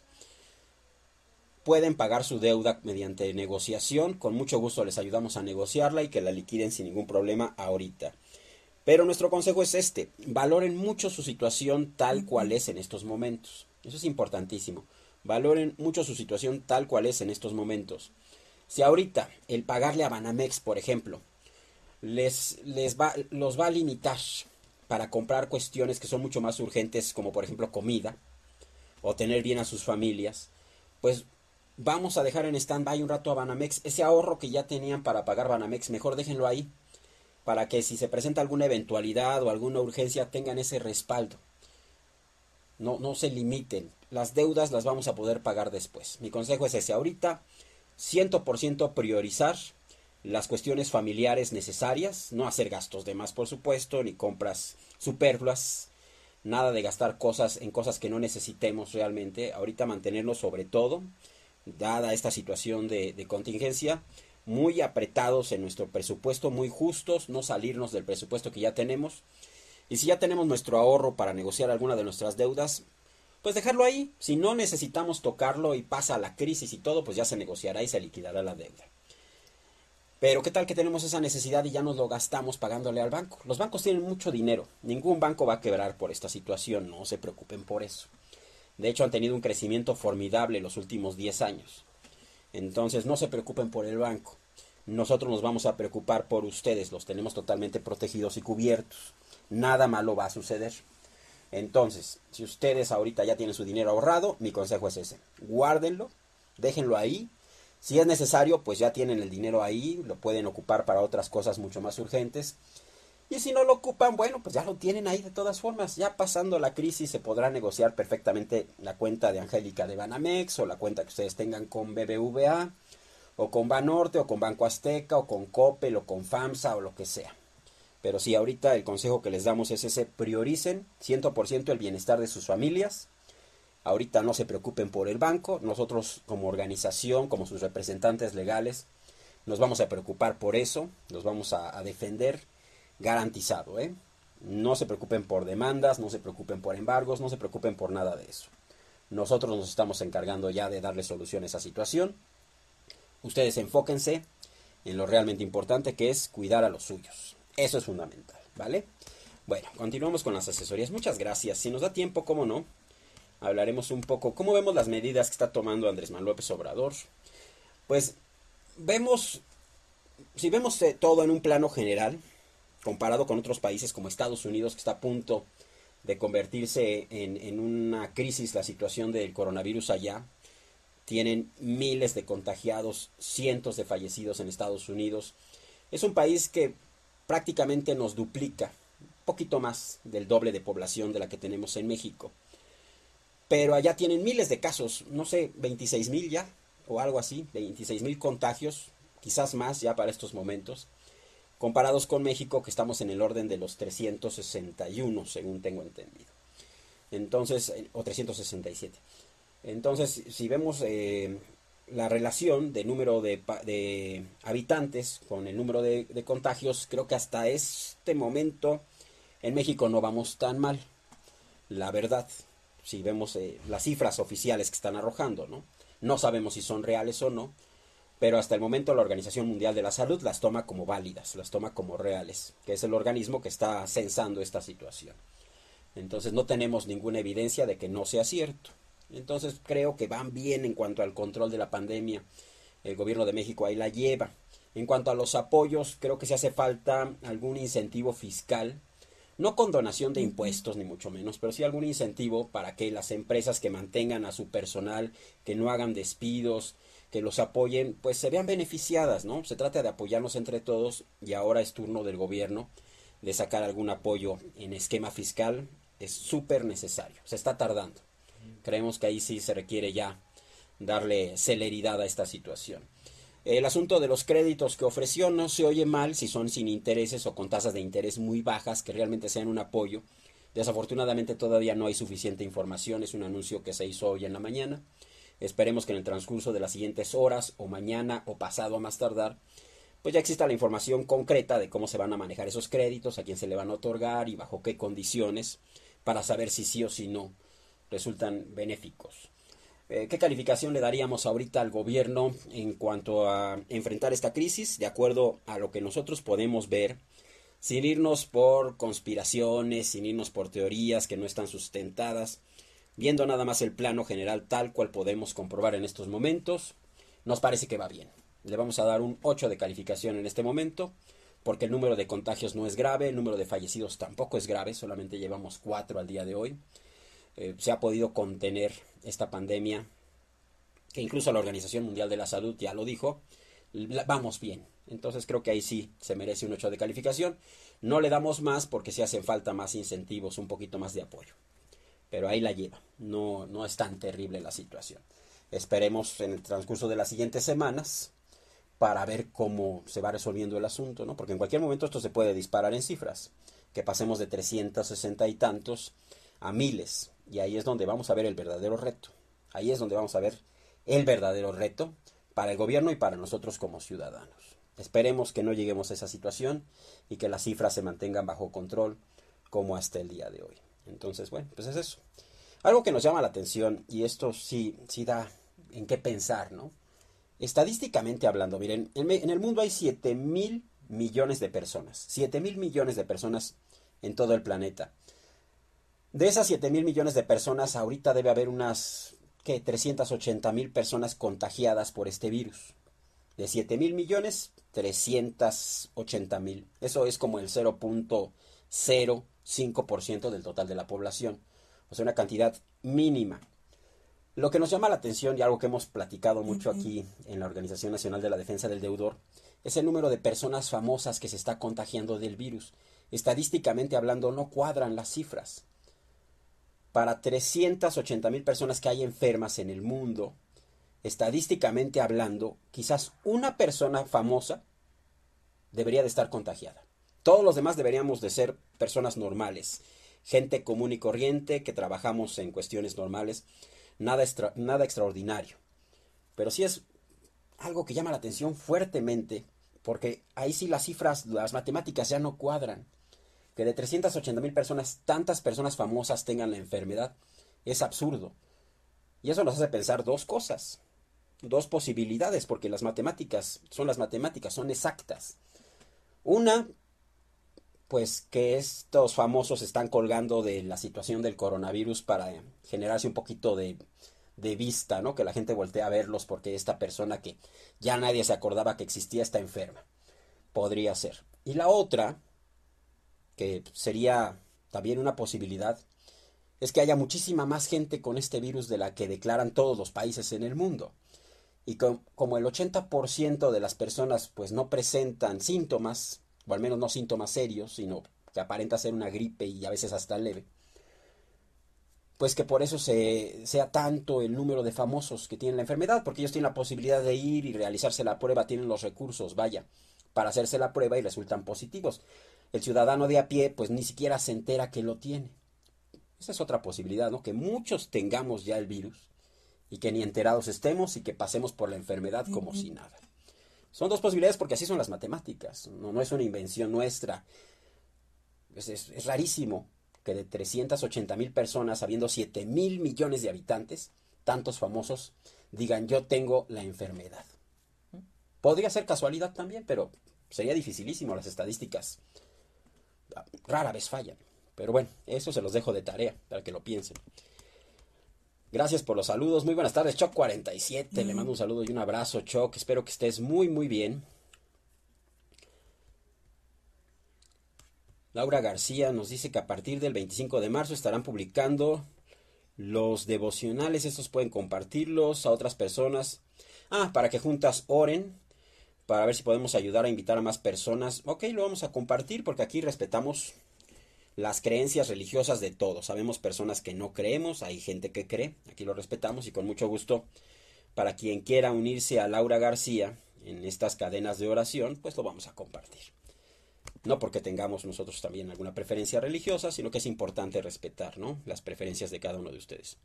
pueden pagar su deuda mediante negociación. Con mucho gusto les ayudamos a negociarla y que la liquiden sin ningún problema ahorita. Pero nuestro consejo es este, valoren mucho su situación tal cual es en estos momentos. Eso es importantísimo. Valoren mucho su situación tal cual es en estos momentos. Si ahorita el pagarle a Banamex, por ejemplo, los va a limitar para comprar cuestiones que son mucho más urgentes, como por ejemplo comida, o tener bien a sus familias, pues vamos a dejar en stand-by un rato a Banamex. Ese ahorro que ya tenían para pagar Banamex, mejor déjenlo ahí, para que si se presenta alguna eventualidad o alguna urgencia tengan ese respaldo. No se limiten. Las deudas las vamos a poder pagar después. Mi consejo es ese. Ahorita, 100% priorizar las cuestiones familiares necesarias. No hacer gastos de más, por supuesto, ni compras superfluas. Nada de gastar en cosas que no necesitemos realmente. Ahorita mantenernos sobre todo, dada esta situación de contingencia, muy apretados en nuestro presupuesto, muy justos, no salirnos del presupuesto que ya tenemos. Y si ya tenemos nuestro ahorro para negociar alguna de nuestras deudas, pues dejarlo ahí. Si no necesitamos tocarlo y pasa la crisis y todo, pues ya se negociará y se liquidará la deuda. Pero ¿qué tal que tenemos esa necesidad y ya nos lo gastamos pagándole al banco? Los bancos tienen mucho dinero. Ningún banco va a quebrar por esta situación, no se preocupen por eso. De hecho, han tenido un crecimiento formidable los últimos 10 años. Entonces no se preocupen por el banco. Nosotros nos vamos a preocupar por ustedes. Los tenemos totalmente protegidos y cubiertos. Nada malo va a suceder. Entonces, si ustedes ahorita ya tienen su dinero ahorrado, mi consejo es ese. Guárdenlo, déjenlo ahí. Si es necesario, pues ya tienen el dinero ahí. Lo pueden ocupar para otras cosas mucho más urgentes. Y si no lo ocupan, bueno, pues ya lo tienen ahí de todas formas. Ya pasando la crisis se podrá negociar perfectamente la cuenta de Angélica de Banamex o la cuenta que ustedes tengan con BBVA o con Banorte o con Banco Azteca o con Coppel o con FAMSA o lo que sea. Pero sí, ahorita el consejo que les damos es ese, prioricen 100% el bienestar de sus familias. Ahorita no se preocupen por el banco. Nosotros como organización, como sus representantes legales, nos vamos a preocupar por eso, nos vamos a defender garantizado, ¿eh? No se preocupen por demandas, no se preocupen por embargos, no se preocupen por nada de eso. Nosotros nos estamos encargando ya de darle solución a esa situación. Ustedes enfóquense en lo realmente importante, que es cuidar a los suyos. Eso es fundamental, ¿vale? Bueno, continuamos con las asesorías. Muchas gracias. Si nos da tiempo, cómo no, hablaremos un poco cómo vemos las medidas que está tomando Andrés Manuel López Obrador. Pues vemos, si vemos todo en un plano general, comparado con otros países como Estados Unidos, que está a punto de convertirse en una crisis la situación del coronavirus allá. Tienen miles de contagiados, cientos de fallecidos en Estados Unidos. Es un país que prácticamente nos duplica, un poquito más del doble de población de la que tenemos en México. Pero allá tienen miles de casos, no sé, 26,000 ya, o algo así, 26,000 contagios, quizás más ya para estos momentos, comparados con México, que estamos en el orden de los 361, según tengo entendido. Entonces, o 367. Entonces, si vemos la relación de número de habitantes con el número de contagios, creo que hasta este momento en México no vamos tan mal, la verdad. Si vemos las cifras oficiales que están arrojando, ¿no? No sabemos si son reales o no, pero hasta el momento la Organización Mundial de la Salud las toma como válidas, las toma como reales, que es el organismo que está censando esta situación. Entonces no tenemos ninguna evidencia de que no sea cierto. Entonces creo que van bien en cuanto al control de la pandemia. El gobierno de México ahí la lleva. En cuanto a los apoyos, creo que se hace falta algún incentivo fiscal, no con donación de impuestos ni mucho menos, pero sí algún incentivo para que las empresas que mantengan a su personal, que no hagan despidos, que los apoyen, pues se vean beneficiadas, ¿no? Se trata de apoyarnos entre todos y ahora es turno del gobierno de sacar algún apoyo en esquema fiscal. Es súper necesario, se está tardando. Creemos que ahí sí se requiere ya darle celeridad a esta situación. El asunto de los créditos que ofreció no se oye mal si son sin intereses o con tasas de interés muy bajas que realmente sean un apoyo. Desafortunadamente todavía no hay suficiente información, es un anuncio que se hizo hoy en la mañana. Esperemos que en el transcurso de las siguientes horas o mañana o pasado a más tardar, pues ya exista la información concreta de cómo se van a manejar esos créditos, a quién se le van a otorgar y bajo qué condiciones, para saber si sí o si no resultan benéficos. ¿Qué calificación le daríamos ahorita al gobierno en cuanto a enfrentar esta crisis? De acuerdo a lo que nosotros podemos ver, sin irnos por conspiraciones, sin irnos por teorías que no están sustentadas, viendo nada más el plano general tal cual podemos comprobar en estos momentos, nos parece que va bien. Le vamos a dar un 8 de calificación en este momento, porque el número de contagios no es grave, el número de fallecidos tampoco es grave, solamente llevamos 4 al día de hoy. Se ha podido contener esta pandemia, que incluso la Organización Mundial de la Salud ya lo dijo, vamos bien. Entonces creo que ahí sí se merece un 8 de calificación. No le damos más porque sí hacen falta más incentivos, un poquito más de apoyo. Pero ahí la lleva, no es tan terrible la situación. Esperemos en el transcurso de las siguientes semanas para ver cómo se va resolviendo el asunto, ¿no? Porque en cualquier momento esto se puede disparar en cifras, que pasemos de 360 y tantos a miles, y ahí es donde vamos a ver el verdadero reto. Ahí es donde vamos a ver el verdadero reto para el gobierno y para nosotros como ciudadanos. Esperemos que no lleguemos a esa situación y que las cifras se mantengan bajo control como hasta el día de hoy. Entonces, bueno, pues es eso. Algo que nos llama la atención, y esto sí da en qué pensar, ¿no? Estadísticamente hablando, miren, en el mundo hay 7,000 millones de personas. 7,000 millones de personas en todo el planeta. De esas 7,000 millones de personas, ahorita debe haber unas, ¿qué? 380,000 personas contagiadas por este virus. De 7,000 millones, 380,000. Eso es como el 0,05% del total de la población. O sea, una cantidad mínima. Lo que nos llama la atención y algo que hemos platicado mucho aquí en la Organización Nacional de la Defensa del Deudor es el número de personas famosas que se está contagiando del virus. Estadísticamente hablando, no cuadran las cifras. Para 380,000 personas que hay enfermas en el mundo, estadísticamente hablando, quizás una persona famosa debería de estar contagiada. Todos los demás deberíamos de ser personas normales, gente común y corriente que trabajamos en cuestiones normales, nada extraordinario. Pero sí es algo que llama la atención fuertemente porque ahí sí las cifras, las matemáticas ya no cuadran. Que de 380,000 personas, tantas personas famosas tengan la enfermedad, es absurdo. Y eso nos hace pensar dos cosas, dos posibilidades, porque las matemáticas, son exactas. Una, pues que estos famosos están colgando de la situación del coronavirus para generarse un poquito de vista, ¿no? Que la gente voltee a verlos porque esta persona que ya nadie se acordaba que existía está enferma. Podría ser. Y la otra, que sería también una posibilidad, es que haya muchísima más gente con este virus de la que declaran todos los países en el mundo. Y como el 80% de las personas pues no presentan síntomas, o al menos no síntomas serios, sino que aparenta ser una gripe y a veces hasta leve, pues que por eso sea tanto el número de famosos que tienen la enfermedad, porque ellos tienen la posibilidad de ir y realizarse la prueba, tienen los recursos, vaya, para hacerse la prueba y resultan positivos. El ciudadano de a pie pues ni siquiera se entera que lo tiene. Esa es otra posibilidad, ¿no? Que muchos tengamos ya el virus y que ni enterados estemos y que pasemos por la enfermedad como si nada. Son dos posibilidades porque así son las matemáticas, no es una invención nuestra. Es rarísimo que de 380,000 personas, habiendo 7,000 millones de habitantes, tantos famosos, digan yo tengo la enfermedad. Podría ser casualidad también, pero sería dificilísimo. Las estadísticas rara vez fallan. Pero bueno, eso se los dejo de tarea para que lo piensen. Gracias por los saludos. Muy buenas tardes, Choc47. Le mando un saludo y un abrazo, Choc. Espero que estés muy, muy bien. Laura García nos dice que a partir del 25 de marzo estarán publicando los devocionales. Estos pueden compartirlos a otras personas. Para que juntas oren, para ver si podemos ayudar a invitar a más personas. Ok, lo vamos a compartir porque aquí respetamos las creencias religiosas de todos. Sabemos personas que no creemos, hay gente que cree, aquí lo respetamos y con mucho gusto para quien quiera unirse a Laura García en estas cadenas de oración, pues lo vamos a compartir. No porque tengamos nosotros también alguna preferencia religiosa, sino que es importante respetar, ¿no?, las preferencias de cada uno de ustedes.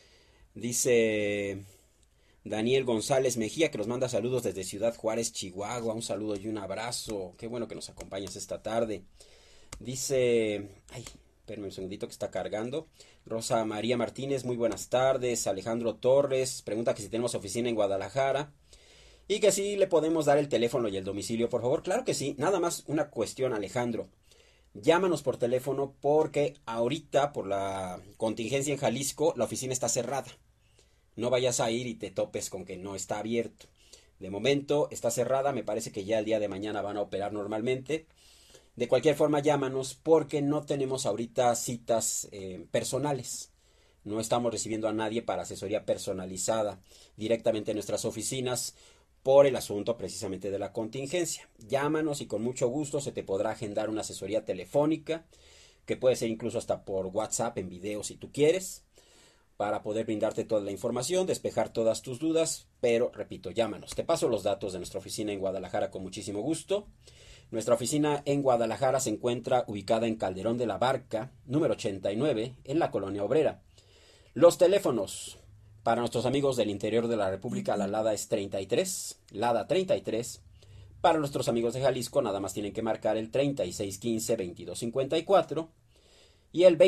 Dice Daniel González Mejía, que nos manda saludos desde Ciudad Juárez, Chihuahua. Un saludo y un abrazo. Qué bueno que nos acompañas esta tarde. Dice, espérame un segundito que está cargando. Rosa María Martínez, muy buenas tardes. Alejandro Torres pregunta que si tenemos oficina en Guadalajara y que si le podemos dar el teléfono y el domicilio, por favor. Claro que sí. Nada más una cuestión, Alejandro. Llámanos por teléfono porque ahorita, por la contingencia en Jalisco, la oficina está cerrada. No vayas a ir y te topes con que no está abierto. De momento está cerrada, me parece que ya el día de mañana van a operar normalmente. De cualquier forma, llámanos porque no tenemos ahorita citas personales. No estamos recibiendo a nadie para asesoría personalizada directamente en nuestras oficinas por el asunto precisamente de la contingencia. Llámanos y con mucho gusto se te podrá agendar una asesoría telefónica, que puede ser incluso hasta por WhatsApp en video si tú quieres, para poder brindarte toda la información, despejar todas tus dudas, pero repito, llámanos. Te paso los datos de nuestra oficina en Guadalajara con muchísimo gusto. Nuestra oficina en Guadalajara se encuentra ubicada en Calderón de la Barca, número 89, en la Colonia Obrera. Los teléfonos para nuestros amigos del interior de la República, la LADA es 33, LADA 33. Para nuestros amigos de Jalisco, nada más tienen que marcar el 3615-2254 y el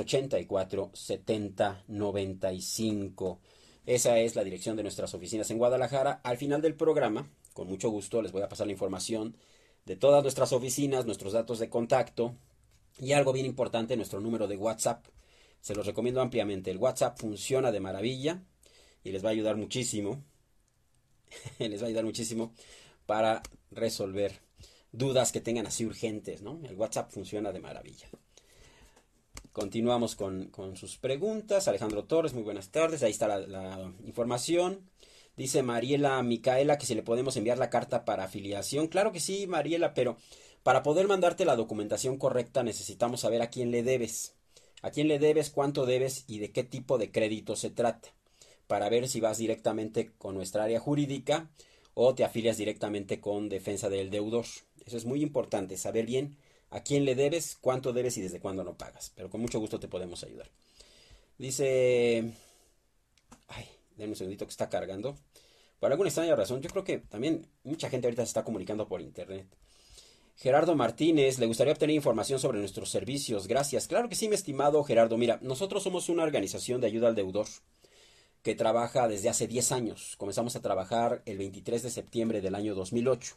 2384-7095. Esa es la dirección de nuestras oficinas en Guadalajara. Al final del programa, con mucho gusto, les voy a pasar la información de todas nuestras oficinas, nuestros datos de contacto y algo bien importante, nuestro número de WhatsApp. Se los recomiendo ampliamente. El WhatsApp funciona de maravilla y les va a ayudar muchísimo. Les va a ayudar muchísimo para resolver dudas que tengan así urgentes, ¿no? El WhatsApp funciona de maravilla. Continuamos con sus preguntas. Alejandro Torres, muy buenas tardes. Ahí está la información. Dice Mariela Micaela que si le podemos enviar la carta para afiliación. Claro que sí, Mariela, pero para poder mandarte la documentación correcta necesitamos saber a quién le debes. A quién le debes, cuánto debes y de qué tipo de crédito se trata. Para ver si vas directamente con nuestra área jurídica o te afilias directamente con defensa del deudor. Eso es muy importante, saber bien a quién le debes, cuánto debes y desde cuándo no pagas. Pero con mucho gusto te podemos ayudar. Dice... denme un segundito que está cargando. Por alguna extraña razón, yo creo que también mucha gente ahorita se está comunicando por internet. Gerardo Martínez, le gustaría obtener información sobre nuestros servicios. Gracias. Claro que sí, mi estimado Gerardo. Mira, nosotros somos una organización de ayuda al deudor que trabaja desde hace 10 años. Comenzamos a trabajar el 23 de septiembre del año 2008.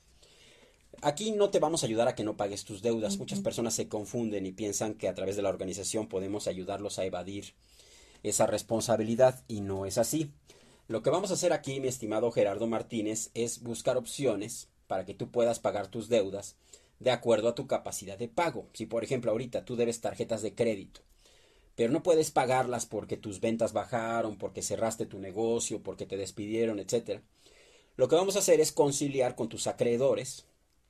Aquí no te vamos a ayudar a que no pagues tus deudas. Muchas personas se confunden y piensan que a través de la organización podemos ayudarlos a evadir esa responsabilidad y no es así. Lo que vamos a hacer aquí, mi estimado Gerardo Martínez, es buscar opciones para que tú puedas pagar tus deudas de acuerdo a tu capacidad de pago. Si por ejemplo ahorita tú debes tarjetas de crédito, pero no puedes pagarlas porque tus ventas bajaron, porque cerraste tu negocio, porque te despidieron, etcétera. Lo que vamos a hacer es conciliar con tus acreedores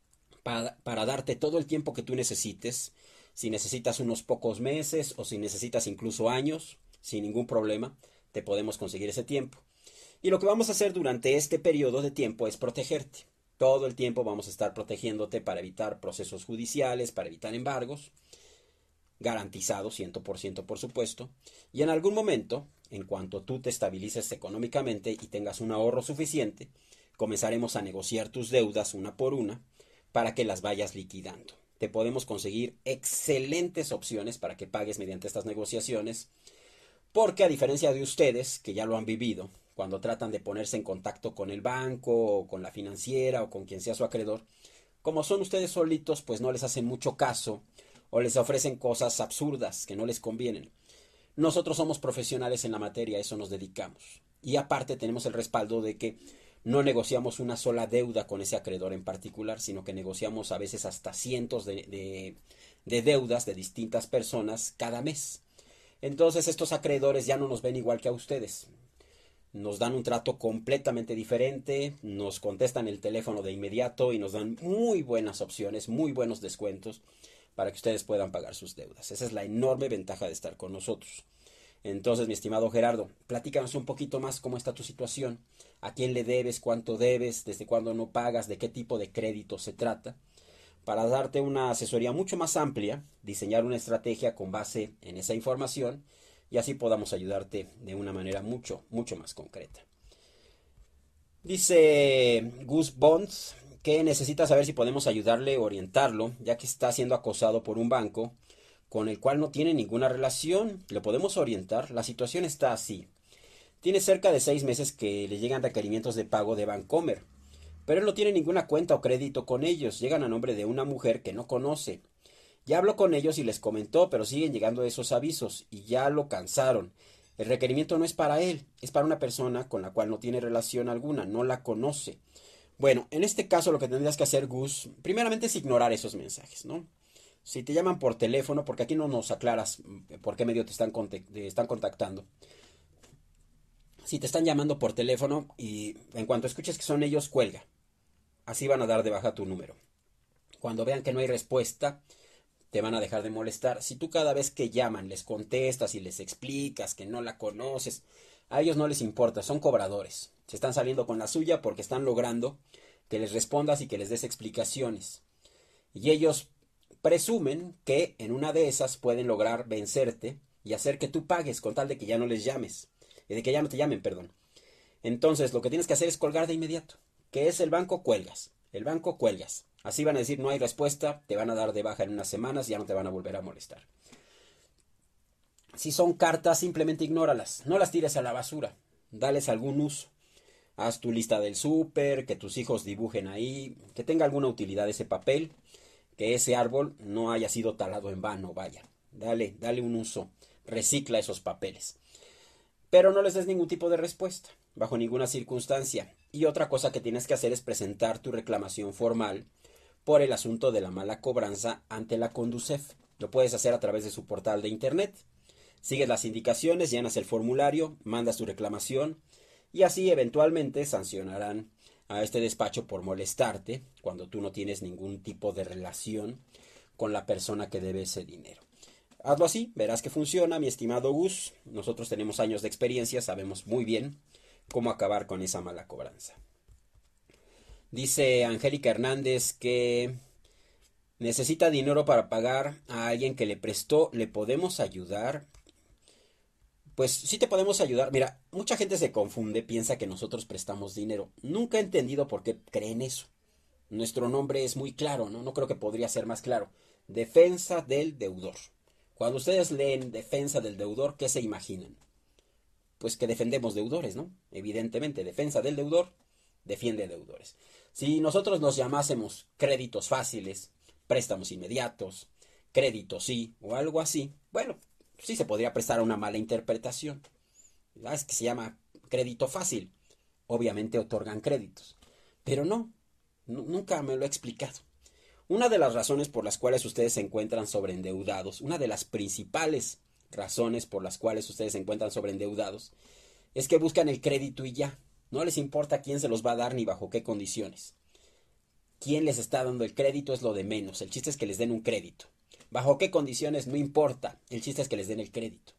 para darte todo el tiempo que tú necesites. Si necesitas unos pocos meses o si necesitas incluso años, sin ningún problema, te podemos conseguir ese tiempo. Y lo que vamos a hacer durante este periodo de tiempo es protegerte. Todo el tiempo vamos a estar protegiéndote para evitar procesos judiciales, para evitar embargos, garantizado 100% por supuesto. Y en algún momento, en cuanto tú te estabilices económicamente y tengas un ahorro suficiente, comenzaremos a negociar tus deudas una por una para que las vayas liquidando. Te podemos conseguir excelentes opciones para que pagues mediante estas negociaciones, porque a diferencia de ustedes, que ya lo han vivido, cuando tratan de ponerse en contacto con el banco o con la financiera o con quien sea su acreedor, como son ustedes solitos, pues no les hacen mucho caso o les ofrecen cosas absurdas que no les convienen. Nosotros somos profesionales en la materia, a eso nos dedicamos. Y aparte tenemos el respaldo de que no negociamos una sola deuda con ese acreedor en particular, sino que negociamos a veces hasta cientos de deudas de distintas personas cada mes. Entonces estos acreedores ya no nos ven igual que a ustedes. Nos dan un trato completamente diferente, nos contestan el teléfono de inmediato y nos dan muy buenas opciones, muy buenos descuentos para que ustedes puedan pagar sus deudas. Esa es la enorme ventaja de estar con nosotros. Entonces, mi estimado Gerardo, platícanos un poquito más cómo está tu situación, a quién le debes, cuánto debes, desde cuándo no pagas, de qué tipo de crédito se trata, para darte una asesoría mucho más amplia, diseñar una estrategia con base en esa información y así podamos ayudarte de una manera mucho más concreta. Dice Gus Bonds que necesita saber si podemos ayudarle o orientarlo, ya que está siendo acosado por un banco con el cual no tiene ninguna relación. ¿Le podemos orientar? La situación está así. Tiene cerca de 6 meses que le llegan requerimientos de pago de Bancomer, pero él no tiene ninguna cuenta o crédito con ellos. Llegan a nombre de una mujer que no conoce. Ya habló con ellos y les comentó, pero siguen llegando esos avisos y ya lo cansaron. El requerimiento no es para él, es para una persona con la cual no tiene relación alguna, no la conoce. Bueno, en este caso lo que tendrías que hacer, Gus, primeramente es ignorar esos mensajes, ¿no? Si te llaman por teléfono, porque aquí no nos aclaras por qué medio te están contactando. Si te están llamando por teléfono y en cuanto escuches que son ellos, cuelga. Así van a dar de baja tu número. Cuando vean que no hay respuesta, te van a dejar de molestar. Si tú cada vez que llaman les contestas y les explicas que no la conoces, a ellos no les importa, son cobradores. Se están saliendo con la suya porque están logrando que les respondas y que les des explicaciones. Y ellos presumen que en una de esas pueden lograr vencerte y hacer que tú pagues con tal de que ya no les llames. De que ya no te llamen, perdón. Entonces lo que tienes que hacer es colgar de inmediato. ¿Qué es el banco? Cuelgas. El banco cuelgas. Así van a decir no hay respuesta, te van a dar de baja en unas semanas, ya no te van a volver a molestar. Si son cartas, simplemente ignóralas, no las tires a la basura, dales algún uso. Haz tu lista del súper, que tus hijos dibujen ahí, que tenga alguna utilidad ese papel, que ese árbol no haya sido talado en vano, vaya. Dale un uso, recicla esos papeles. Pero no les des ningún tipo de respuesta, bajo ninguna circunstancia. Y otra cosa que tienes que hacer es presentar tu reclamación formal por el asunto de la mala cobranza ante la Conducef. Lo puedes hacer a través de su portal de internet. Sigues las indicaciones, llenas el formulario, mandas tu reclamación y así eventualmente sancionarán a este despacho por molestarte cuando tú no tienes ningún tipo de relación con la persona que debe ese dinero. Hazlo así, verás que funciona, mi estimado Gus. Nosotros tenemos años de experiencia, sabemos muy bien cómo acabar con esa mala cobranza. Dice Angélica Hernández que necesita dinero para pagar a alguien que le prestó. ¿Le podemos ayudar? pues sí te podemos ayudar. Mira, mucha gente se confunde, piensa que nosotros prestamos dinero. Nunca he entendido por qué creen eso. Nuestro nombre es muy claro, ¿no? No creo que podría ser más claro. Defensa del deudor. Cuando ustedes leen defensa del deudor, ¿qué se imaginan? Pues que defendemos deudores, ¿no? Evidentemente, defensa del deudor, defiende deudores. Si nosotros nos llamásemos créditos fáciles, préstamos inmediatos, créditos sí, o algo así, bueno, sí se podría prestar a una mala interpretación. Es que se llama crédito fácil. Obviamente otorgan créditos. Pero no, nunca me lo he explicado. Una de las razones por las cuales ustedes se encuentran sobreendeudados, una de las principales razones por las cuales ustedes se encuentran sobreendeudados, es que buscan el crédito y ya. No les importa quién se los va a dar ni bajo qué condiciones. Quién les está dando el crédito es lo de menos. El chiste es que les den un crédito. Bajo qué condiciones no importa. El chiste es que les den el crédito.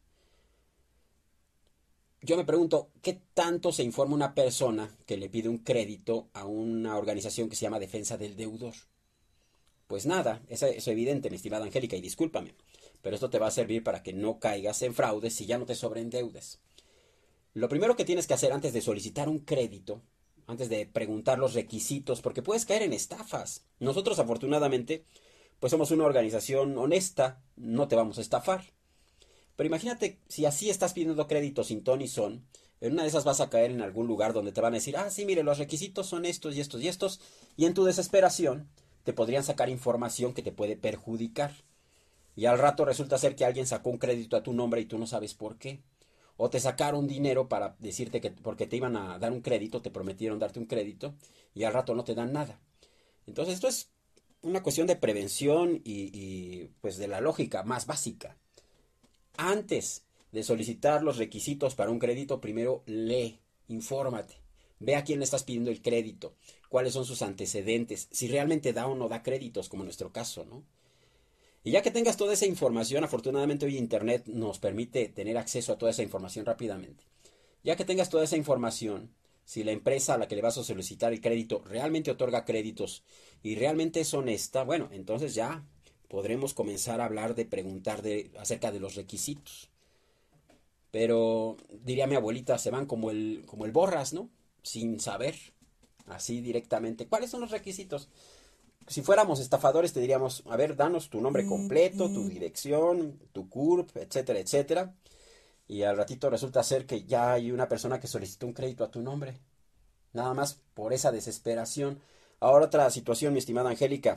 Yo me pregunto, ¿qué tanto se informa una persona que le pide un crédito a una organización que se llama Defensa del Deudor? Pues nada, eso es evidente, mi estimada Angélica, y discúlpame, pero esto te va a servir para que no caigas en fraudes si ya no te sobreendeudes. Lo primero que tienes que hacer antes de solicitar un crédito, antes de preguntar los requisitos, porque puedes caer en estafas. Nosotros, afortunadamente, pues somos una organización honesta, no te vamos a estafar. Pero imagínate si así estás pidiendo crédito sin ton y son, en una de esas vas a caer en algún lugar donde te van a decir, ah, sí, mire, los requisitos son estos y estos y estos, y en tu desesperación te podrían sacar información que te puede perjudicar. Y al rato resulta ser que alguien sacó un crédito a tu nombre y tú no sabes por qué. O te sacaron dinero para decirte que porque te iban a dar un crédito, te prometieron darte un crédito y al rato no te dan nada. Entonces esto es una cuestión de prevención y pues de la lógica más básica. Antes de solicitar los requisitos para un crédito, primero lee, infórmate, ve a quién le estás pidiendo el crédito, cuáles son sus antecedentes, si realmente da o no da créditos, como en nuestro caso, ¿no? Y ya que tengas toda esa información, afortunadamente hoy Internet nos permite tener acceso a toda esa información rápidamente. Ya que tengas toda esa información, si la empresa a la que le vas a solicitar el crédito realmente otorga créditos y realmente es honesta, bueno, entonces ya podremos comenzar a hablar de preguntar acerca de los requisitos. Pero diría mi abuelita, se van como el borras, ¿no? Sin saber, así directamente. ¿Cuáles son los requisitos? Si fuéramos estafadores te diríamos, a ver, danos tu nombre completo, tu dirección, tu CURP, etcétera, etcétera. Y al ratito resulta ser que ya hay una persona que solicitó un crédito a tu nombre. Nada más por esa desesperación. Ahora otra situación, mi estimada Angélica.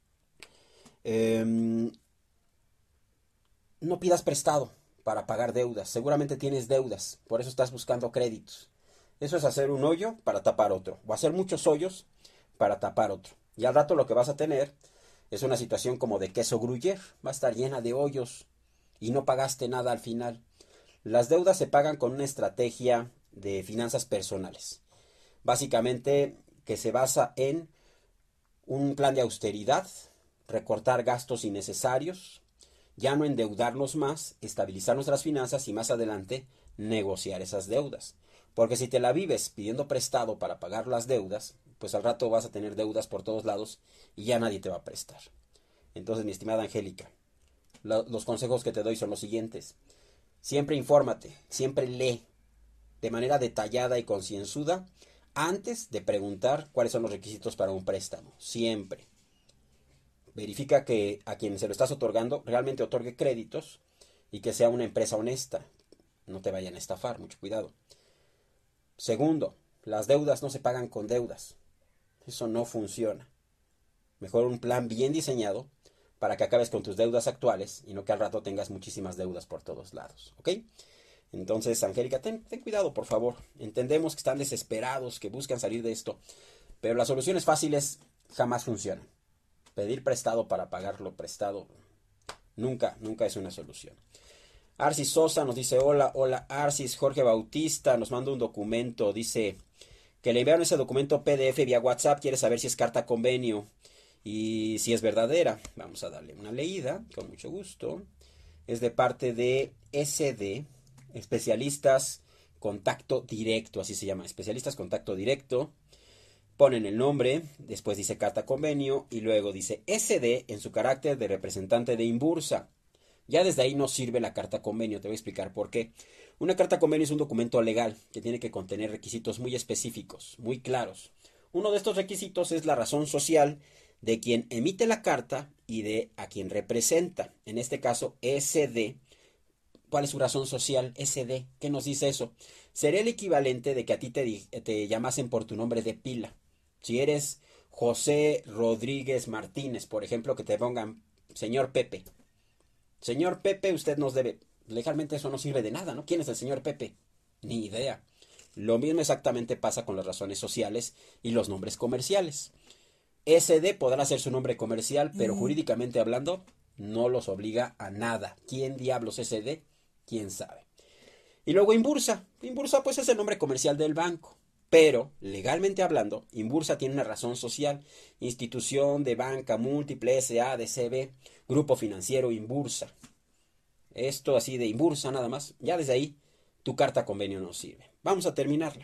No pidas prestado para pagar deudas. Seguramente tienes deudas, por eso estás buscando créditos. Eso es hacer un hoyo para tapar otro, o hacer muchos hoyos para tapar otro. Y al rato lo que vas a tener es una situación como de queso gruyere. Va a estar llena de hoyos y no pagaste nada al final. Las deudas se pagan con una estrategia de finanzas personales. Básicamente que se basa en un plan de austeridad, recortar gastos innecesarios, ya no endeudarnos más, estabilizar nuestras finanzas y más adelante negociar esas deudas. Porque si te la vives pidiendo prestado para pagar las deudas, pues al rato vas a tener deudas por todos lados y ya nadie te va a prestar. Entonces, mi estimada Angélica, los consejos que te doy son los siguientes. Siempre infórmate, siempre lee de manera detallada y concienzuda antes de preguntar cuáles son los requisitos para un préstamo. Siempre. Verifica que a quien se lo estás otorgando realmente otorgue créditos y que sea una empresa honesta. No te vayan a estafar, mucho cuidado. Segundo, las deudas no se pagan con deudas. Eso no funciona. Mejor un plan bien diseñado para que acabes con tus deudas actuales y no que al rato tengas muchísimas deudas por todos lados. ¿Ok? Entonces, Angélica, ten cuidado, por favor. Entendemos que están desesperados, que buscan salir de esto, pero las soluciones fáciles jamás funcionan. Pedir prestado para pagar lo prestado nunca es una solución. Arcis Sosa nos dice, hola Arcis. Jorge Bautista nos manda un documento, dice que le enviaron ese documento PDF vía WhatsApp, quiere saber si es carta convenio y si es verdadera. Vamos a darle una leída, con mucho gusto. Es de parte de SD, Especialistas Contacto Directo, así se llama, Especialistas Contacto Directo. Ponen el nombre, después dice carta convenio y luego dice SD en su carácter de representante de Inbursa. Ya desde ahí no sirve la carta convenio, te voy a explicar por qué. Una carta convenio es un documento legal que tiene que contener requisitos muy específicos, muy claros. Uno de estos requisitos es la razón social de quien emite la carta y de a quien representa. En este caso, SD. ¿Cuál es su razón social? SD. ¿Qué nos dice eso? Sería el equivalente de que a ti te llamasen por tu nombre de pila. Si eres José Rodríguez Martínez, por ejemplo, que te pongan señor Pepe. Señor Pepe, usted nos debe. Legalmente eso no sirve de nada, ¿no? ¿Quién es el señor Pepe? Ni idea. Lo mismo exactamente pasa con las razones sociales y los nombres comerciales. SD podrá ser su nombre comercial, pero jurídicamente hablando, no los obliga a nada. ¿Quién diablos es SD? ¿Quién sabe? Y luego Inbursa. Inbursa pues es el nombre comercial del banco. Pero, legalmente hablando, Inbursa tiene una razón social. Institución de banca múltiple SADCB, Grupo Financiero Inbursa. Esto así de Inbursa nada más. Ya desde ahí, tu carta convenio no sirve. Vamos a terminarla.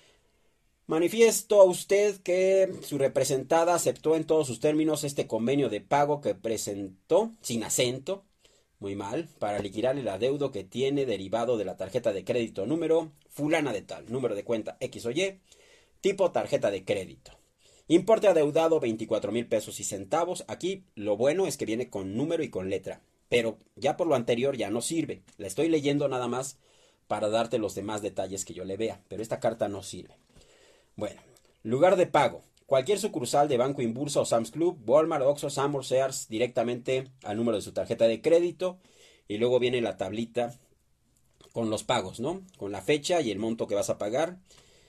Manifiesto a usted que su representada aceptó en todos sus términos este convenio de pago que presentó, sin acento, muy mal, para liquidar el adeudo que tiene derivado de la tarjeta de crédito número fulana de tal, número de cuenta X o Y, tipo tarjeta de crédito. Importe adeudado 24,000 pesos y centavos. Aquí lo bueno es que viene con número y con letra, pero ya por lo anterior ya no sirve. La estoy leyendo nada más para darte los demás detalles que yo le vea, pero esta carta no sirve. Bueno, lugar de pago. Cualquier sucursal de Banco Inbursa o Sam's Club, Walmart, Oxxo, Sanborns, Sears, directamente al número de su tarjeta de crédito. Y luego viene la tablita con los pagos, ¿no? Con la fecha y el monto que vas a pagar.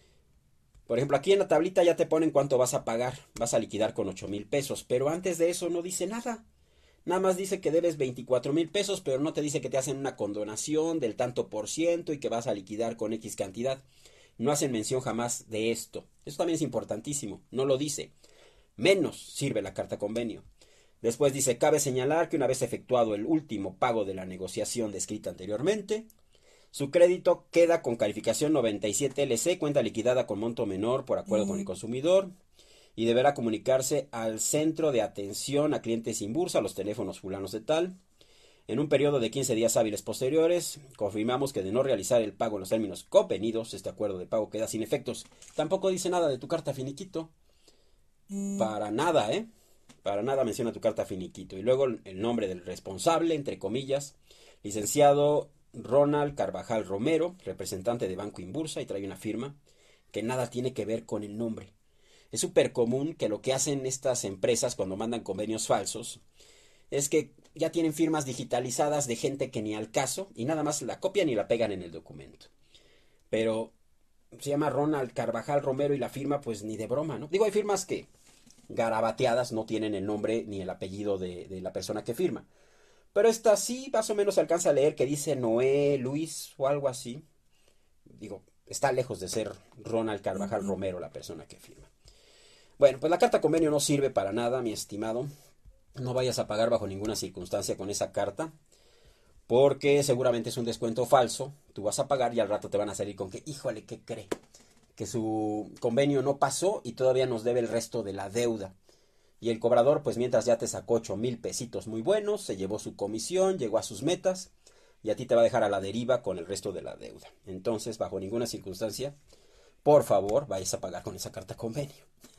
Por ejemplo, aquí en la tablita ya te ponen cuánto vas a pagar. Vas a liquidar con 8,000 pesos. Pero antes de eso no dice nada. Nada más dice que debes 24,000 pesos, pero no te dice que te hacen una condonación del tanto por ciento y que vas a liquidar con X cantidad. No hacen mención jamás de esto. Esto también es importantísimo. No lo dice. Menos sirve la carta convenio. Después dice, cabe señalar que una vez efectuado el último pago de la negociación descrita anteriormente, su crédito queda con calificación 97 LC, cuenta liquidada con monto menor por acuerdo con el consumidor, y deberá comunicarse al centro de atención a clientes Inbursa, a los teléfonos fulanos de tal. En un periodo de 15 días hábiles posteriores, confirmamos que de no realizar el pago en los términos convenidos, este acuerdo de pago queda sin efectos. Tampoco dice nada de tu carta finiquito. Para nada, ¿eh? Para nada menciona tu carta finiquito. Y luego el nombre del responsable, entre comillas, licenciado Ronald Carvajal Romero, representante de Banco Inbursa, y trae una firma que nada tiene que ver con el nombre. Es súper común que lo que hacen estas empresas cuando mandan convenios falsos es que ya tienen firmas digitalizadas de gente que ni al caso y nada más la copian y la pegan en el documento. Pero se llama Ronald Carvajal Romero y la firma pues ni de broma, ¿no? Digo, hay firmas que garabateadas no tienen el nombre ni el apellido de la persona que firma. Pero esta sí más o menos se alcanza a leer que dice Noé Luis o algo así. Digo, está lejos de ser Ronald Carvajal Romero la persona que firma. Bueno, pues la carta convenio no sirve para nada, mi estimado. No vayas a pagar bajo ninguna circunstancia con esa carta, porque seguramente es un descuento falso. Tú vas a pagar y al rato te van a salir con que, híjole, ¿qué cree? Que su convenio no pasó y todavía nos debe el resto de la deuda. Y el cobrador, pues mientras ya te sacó 8,000 pesitos muy buenos, se llevó su comisión, llegó a sus metas y a ti te va a dejar a la deriva con el resto de la deuda. Entonces, bajo ninguna circunstancia, por favor, vayas a pagar con esa carta convenio.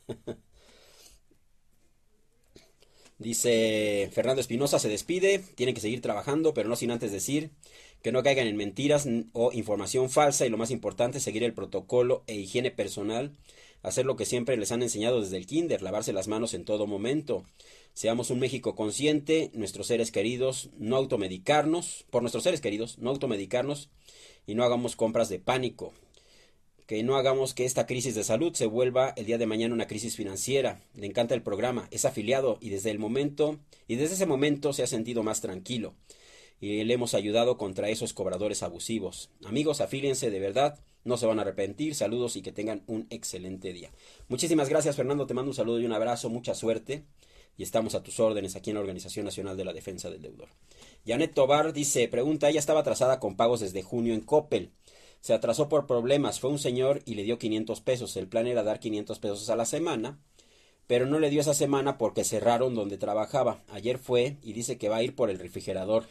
Dice Fernando Espinosa, se despide, tienen que seguir trabajando, pero no sin antes decir que no caigan en mentiras o información falsa y lo más importante, seguir el protocolo e higiene personal, hacer lo que siempre les han enseñado desde el kinder, lavarse las manos en todo momento. Seamos un México consciente, nuestros seres queridos, no automedicarnos, por nuestros seres queridos, no automedicarnos y no hagamos compras de pánico. Que no hagamos que esta crisis de salud se vuelva el día de mañana una crisis financiera. Le encanta el programa, es afiliado y desde ese momento se ha sentido más tranquilo y le hemos ayudado contra esos cobradores abusivos. Amigos, afíliense de verdad, no se van a arrepentir. Saludos y que tengan un excelente día. Muchísimas gracias, Fernando, te mando un saludo y un abrazo, mucha suerte y estamos a tus órdenes aquí en la Organización Nacional de la Defensa del Deudor. Janet Tobar dice, pregunta, ella estaba atrasada con pagos desde junio en Coppel. Se atrasó por problemas, fue un señor y le dio 500 pesos. El plan era dar 500 pesos a la semana, pero no le dio esa semana porque cerraron donde trabajaba. Ayer fue y dice que va a ir por el refrigerador.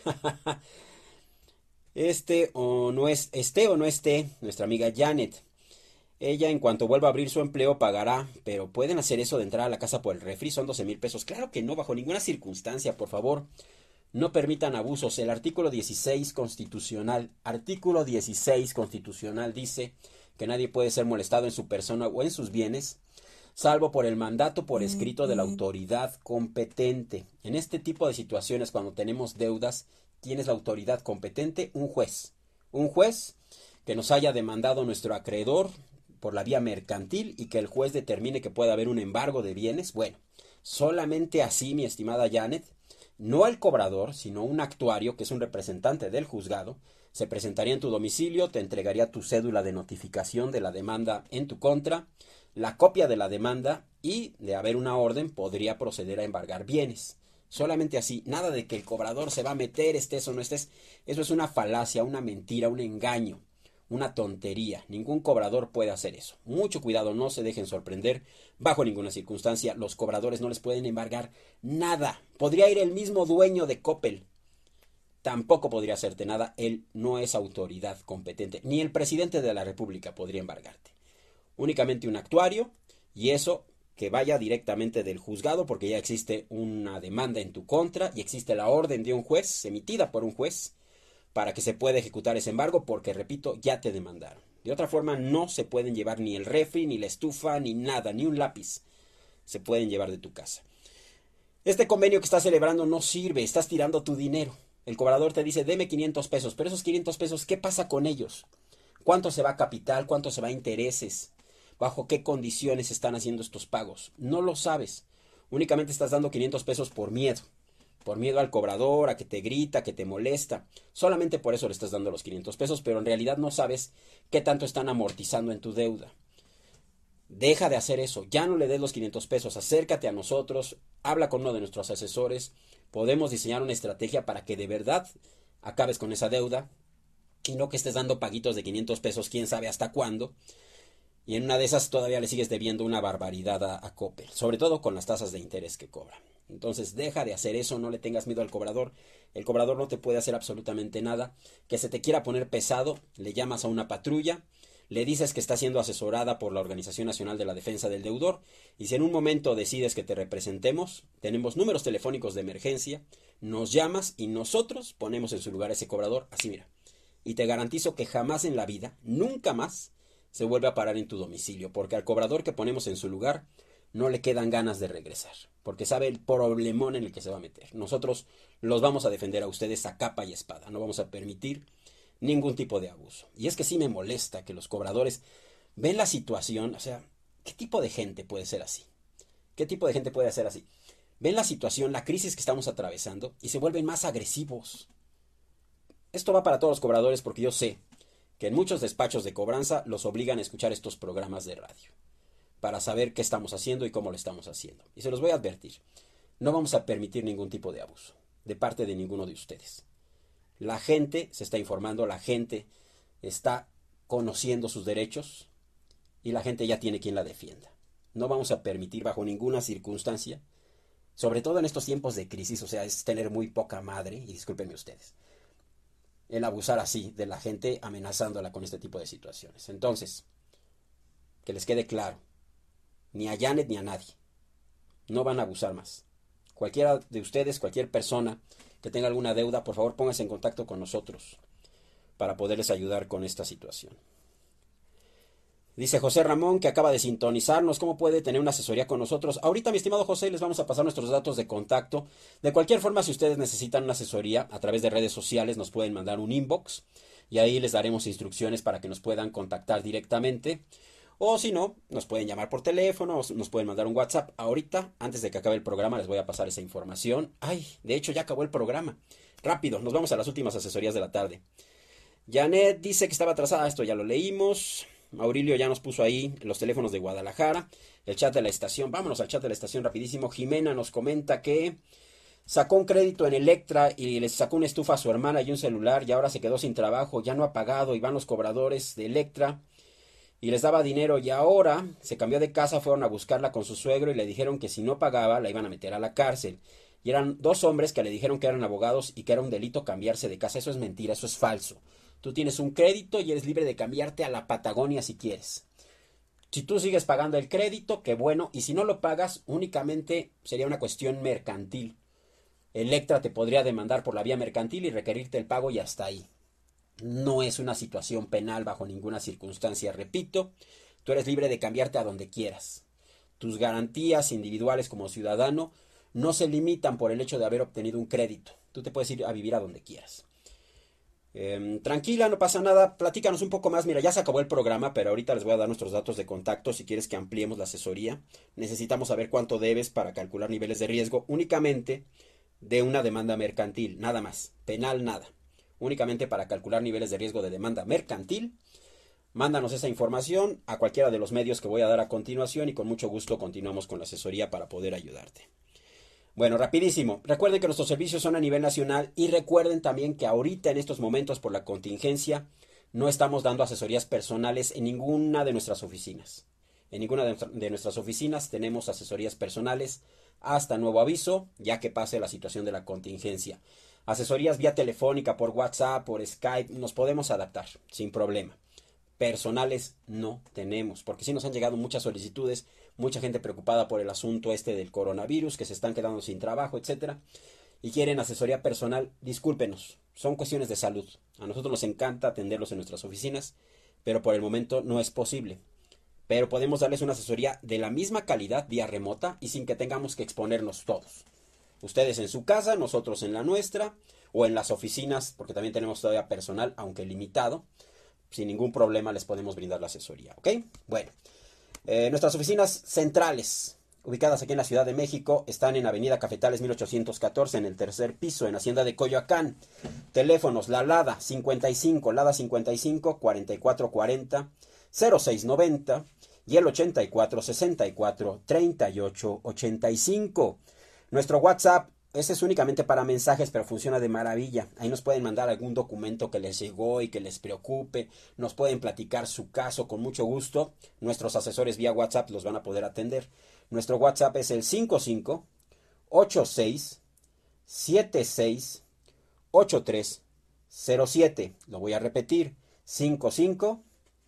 Esté o no esté, nuestra amiga Janet. Ella, en cuanto vuelva a abrir su empleo, pagará, pero ¿pueden hacer eso de entrar a la casa por el refri? Son 12,000 pesos. Claro que no, bajo ninguna circunstancia, por favor. No permitan abusos. El artículo 16 constitucional dice que nadie puede ser molestado en su persona o en sus bienes, salvo por el mandato por escrito de la autoridad competente. En este tipo de situaciones, cuando tenemos deudas, ¿quién es la autoridad competente? Un juez. Un juez que nos haya demandado nuestro acreedor por la vía mercantil y que el juez determine que puede haber un embargo de bienes. Bueno, solamente así, mi estimada Janet, no el cobrador, sino un actuario, que es un representante del juzgado, se presentaría en tu domicilio, te entregaría tu cédula de notificación de la demanda en tu contra, la copia de la demanda y, de haber una orden, podría proceder a embargar bienes. Solamente así, nada de que el cobrador se va a meter, estés o no estés. Eso es una falacia, una mentira, un engaño, una tontería. Ningún cobrador puede hacer eso. Mucho cuidado, no se dejen sorprender. Bajo ninguna circunstancia, los cobradores no les pueden embargar nada. Podría ir el mismo dueño de Coppel. Tampoco podría hacerte nada. Él no es autoridad competente. Ni el presidente de la República podría embargarte. Únicamente un actuario, y eso que vaya directamente del juzgado, porque ya existe una demanda en tu contra y existe la orden de un juez, emitida por un juez, para que se pueda ejecutar ese embargo, porque, repito, ya te demandaron. De otra forma, no se pueden llevar ni el refri, ni la estufa, ni nada, ni un lápiz. Se pueden llevar de tu casa. Este convenio que estás celebrando no sirve, estás tirando tu dinero. El cobrador te dice, deme 500 pesos, pero esos 500 pesos, ¿qué pasa con ellos? ¿Cuánto se va a capital? ¿Cuánto se va a intereses? ¿Bajo qué condiciones están haciendo estos pagos? No lo sabes. Únicamente estás dando 500 pesos por miedo. Por miedo al cobrador, a que te grita, que te molesta. Solamente por eso le estás dando los 500 pesos, pero en realidad no sabes qué tanto están amortizando en tu deuda. Deja de hacer eso. Ya no le des los 500 pesos. Acércate a nosotros. Habla con uno de nuestros asesores. Podemos diseñar una estrategia para que de verdad acabes con esa deuda y no que estés dando paguitos de 500 pesos, quién sabe hasta cuándo. Y en una de esas todavía le sigues debiendo una barbaridad a Coppel, sobre todo con las tasas de interés que cobran. Entonces deja de hacer eso, no le tengas miedo al cobrador. El cobrador no te puede hacer absolutamente nada. Que se te quiera poner pesado, le llamas a una patrulla, le dices que está siendo asesorada por la Organización Nacional de la Defensa del Deudor, y si en un momento decides que te representemos, tenemos números telefónicos de emergencia, nos llamas y nosotros ponemos en su lugar a ese cobrador, así mira. Y te garantizo que jamás en la vida, nunca más, se vuelve a parar en tu domicilio, porque al cobrador que ponemos en su lugar no le quedan ganas de regresar, porque sabe el problemón en el que se va a meter. Nosotros los vamos a defender a ustedes a capa y espada, no vamos a permitir ningún tipo de abuso. Y es que sí me molesta que los cobradores ven la situación, o sea, ¿qué tipo de gente puede ser así? ¿Qué tipo de gente puede ser así? Ven la situación, la crisis que estamos atravesando y se vuelven más agresivos. Esto va para todos los cobradores porque yo sé que en muchos despachos de cobranza los obligan a escuchar estos programas de radio para saber qué estamos haciendo y cómo lo estamos haciendo. Y se los voy a advertir, no vamos a permitir ningún tipo de abuso de parte de ninguno de ustedes. La gente se está informando, la gente está conociendo sus derechos y la gente ya tiene quien la defienda. No vamos a permitir bajo ninguna circunstancia, sobre todo en estos tiempos de crisis, o sea, es tener muy poca madre, y discúlpenme ustedes, el abusar así de la gente amenazándola con este tipo de situaciones. Entonces, que les quede claro, ni a Janet ni a nadie, no van a abusar más. Cualquiera de ustedes, cualquier persona que tenga alguna deuda, por favor pónganse en contacto con nosotros para poderles ayudar con esta situación. Dice José Ramón, que acaba de sintonizarnos, ¿cómo puede tener una asesoría con nosotros? Ahorita, mi estimado José, les vamos a pasar nuestros datos de contacto. De cualquier forma, si ustedes necesitan una asesoría a través de redes sociales, nos pueden mandar un inbox y ahí les daremos instrucciones para que nos puedan contactar directamente. O si no, nos pueden llamar por teléfono, o nos pueden mandar un WhatsApp. Ahorita, antes de que acabe el programa, les voy a pasar esa información. Ay, de hecho ya acabó el programa. Rápido, nos vamos a las últimas asesorías de la tarde. Janet dice que estaba atrasada, esto ya lo leímos. Maurilio ya nos puso ahí los teléfonos de Guadalajara, el chat de la estación. Vámonos al chat de la estación rapidísimo. Jimena nos comenta que sacó un crédito en Electra y le sacó una estufa a su hermana y un celular y ahora se quedó sin trabajo, ya no ha pagado y van los cobradores de Electra y les daba dinero y ahora se cambió de casa, fueron a buscarla con su suegro y le dijeron que si no pagaba la iban a meter a la cárcel. Y eran dos hombres que le dijeron que eran abogados y que era un delito cambiarse de casa. Eso es mentira, eso es falso. Tú tienes un crédito y eres libre de cambiarte a la Patagonia si quieres. Si tú sigues pagando el crédito, qué bueno, y si no lo pagas, únicamente sería una cuestión mercantil. Electra te podría demandar por la vía mercantil y requerirte el pago y hasta ahí. No es una situación penal bajo ninguna circunstancia, repito, tú eres libre de cambiarte a donde quieras. Tus garantías individuales como ciudadano no se limitan por el hecho de haber obtenido un crédito. Tú te puedes ir a vivir a donde quieras. Tranquila, no pasa nada, platícanos un poco más. Mira, ya se acabó el programa, pero ahorita les voy a dar nuestros datos de contacto si quieres que ampliemos la asesoría. Necesitamos saber cuánto debes para calcular niveles de riesgo únicamente de una demanda mercantil, nada más, penal nada. Únicamente para calcular niveles de riesgo de demanda mercantil. Mándanos esa información a cualquiera de los medios que voy a dar a continuación y con mucho gusto continuamos con la asesoría para poder ayudarte. Bueno, rapidísimo. Recuerden que nuestros servicios son a nivel nacional y recuerden también que ahorita en estos momentos por la contingencia no estamos dando asesorías personales en ninguna de nuestras oficinas. En ninguna de nuestras oficinas tenemos asesorías personales hasta nuevo aviso, ya que pase la situación de la contingencia. Asesorías vía telefónica, por WhatsApp, por Skype, nos podemos adaptar sin problema. Personales no tenemos, porque sí nos han llegado muchas solicitudes, mucha gente preocupada por el asunto del coronavirus, que se están quedando sin trabajo, etcétera, y quieren asesoría personal. Discúlpenos, son cuestiones de salud. A nosotros nos encanta atenderlos en nuestras oficinas, pero por el momento no es posible. Pero podemos darles una asesoría de la misma calidad vía remota y sin que tengamos que exponernos todos. Ustedes en su casa, nosotros en la nuestra, o en las oficinas, porque también tenemos todavía personal, aunque limitado. Sin ningún problema les podemos brindar la asesoría, ¿ok? Bueno, nuestras oficinas centrales, ubicadas aquí en la Ciudad de México, están en Avenida Cafetales 1814, en el tercer piso, en Hacienda de Coyoacán. Teléfonos, la LADA 55, LADA 55, 4440, 0690 y el 84 64 38 85. Nuestro WhatsApp, ese es únicamente para mensajes, pero funciona de maravilla. Ahí nos pueden mandar algún documento que les llegó y que les preocupe. Nos pueden platicar su caso con mucho gusto. Nuestros asesores vía WhatsApp los van a poder atender. Nuestro WhatsApp es el 55 86 76 8307. Lo voy a repetir. 55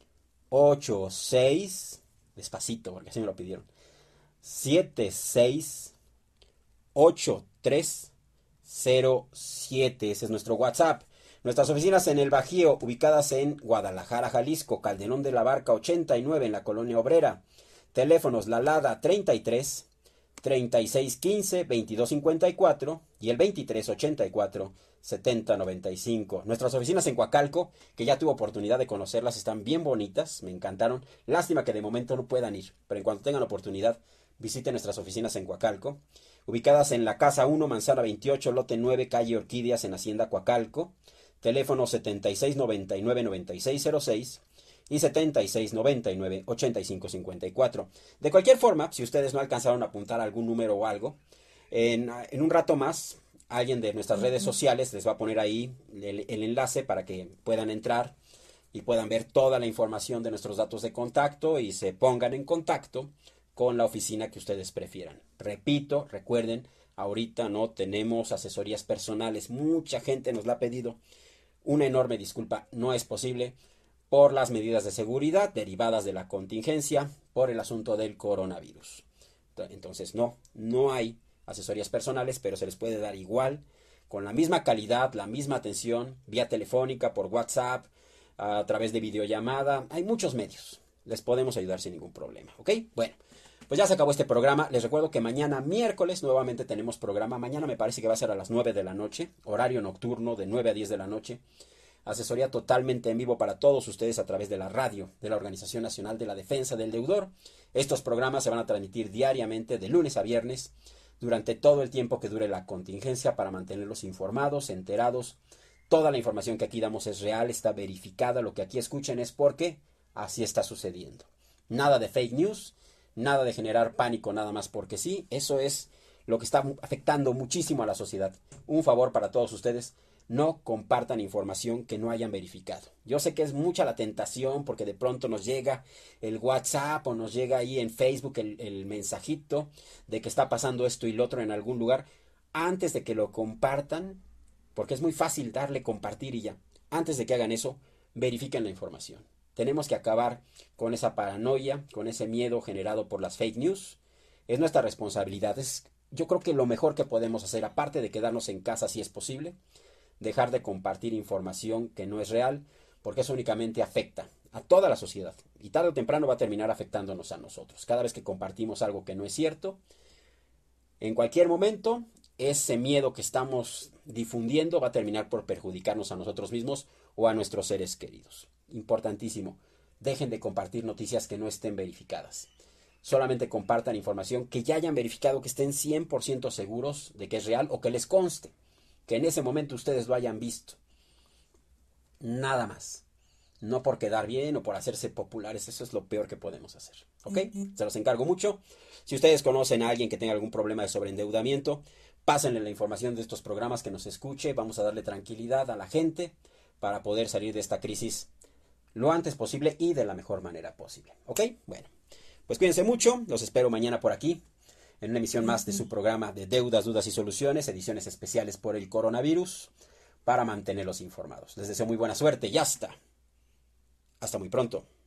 86, despacito porque así me lo pidieron. 76 8307, ese es nuestro WhatsApp. Nuestras oficinas en el Bajío, ubicadas en Guadalajara, Jalisco, Calderón de la Barca 89, en la Colonia Obrera. Teléfonos, la LADA 33 36 15 22 54 y el 23 84 70 95. Nuestras oficinas en Coacalco, que ya tuve oportunidad de conocerlas, están bien bonitas, me encantaron. Lástima que de momento no puedan ir, pero en cuanto tengan oportunidad, visiten nuestras oficinas en Coacalco, ubicadas en la Casa 1, Manzana 28, Lote 9, Calle Orquídeas, en Hacienda Coacalco. Teléfono 76 99 96 06 y 76 99 85 54. De cualquier forma, si ustedes no alcanzaron a apuntar algún número o algo, en un rato más, alguien de nuestras redes sociales les va a poner ahí el enlace para que puedan entrar y puedan ver toda la información de nuestros datos de contacto y se pongan en contacto con la oficina que ustedes prefieran. Repito, recuerden, ahorita no tenemos asesorías personales. Mucha gente nos la ha pedido. Una enorme disculpa, no es posible por las medidas de seguridad derivadas de la contingencia por el asunto del coronavirus. Entonces no hay asesorías personales, pero se les puede dar igual, con la misma calidad, la misma atención, vía telefónica, por WhatsApp, a través de videollamada. Hay muchos medios. Les podemos ayudar sin ningún problema, ¿ok? Bueno, pues ya se acabó este programa. Les recuerdo que mañana miércoles nuevamente tenemos programa. Mañana me parece que va a ser a las 9 de la noche, horario nocturno de 9 a 10 de la noche. Asesoría totalmente en vivo para todos ustedes a través de la radio de la Organización Nacional de la Defensa del Deudor. Estos programas se van a transmitir diariamente de lunes a viernes durante todo el tiempo que dure la contingencia para mantenerlos informados, enterados. Toda la información que aquí damos es real, está verificada. Lo que aquí escuchen es porque así está sucediendo. Nada de fake news, nada de generar pánico nada más porque sí. Eso es lo que está afectando muchísimo a la sociedad. Un favor para todos ustedes. No compartan información que no hayan verificado. Yo sé que es mucha la tentación porque de pronto nos llega el WhatsApp o nos llega ahí en Facebook el mensajito de que está pasando esto y lo otro en algún lugar. Antes de que lo compartan, porque es muy fácil darle compartir y ya. Antes de que hagan eso, verifiquen la información. Tenemos que acabar con esa paranoia, con ese miedo generado por las fake news. Es nuestra responsabilidad. Yo creo que lo mejor que podemos hacer, aparte de quedarnos en casa si es posible, dejar de compartir información que no es real, porque eso únicamente afecta a toda la sociedad y tarde o temprano va a terminar afectándonos a nosotros. Cada vez que compartimos algo que no es cierto, en cualquier momento, ese miedo que estamos difundiendo va a terminar por perjudicarnos a nosotros mismos o a nuestros seres queridos. Importantísimo, dejen de compartir noticias que no estén verificadas. Solamente compartan información que ya hayan verificado, que estén 100% seguros de que es real o que les conste, que en ese momento ustedes lo hayan visto. Nada más. No por quedar bien o por hacerse populares, eso es lo peor que podemos hacer. ¿Ok? Se los encargo mucho. Si ustedes conocen a alguien que tenga algún problema de sobreendeudamiento, pásenle la información de estos programas, que nos escuche. Vamos a darle tranquilidad a la gente para poder salir de esta crisis lo antes posible y de la mejor manera posible. ¿Ok? Bueno, pues cuídense mucho. Los espero mañana por aquí en una emisión más de su programa de Deudas, Dudas y Soluciones, ediciones especiales por el coronavirus, para mantenerlos informados. Les deseo muy buena suerte y hasta muy pronto.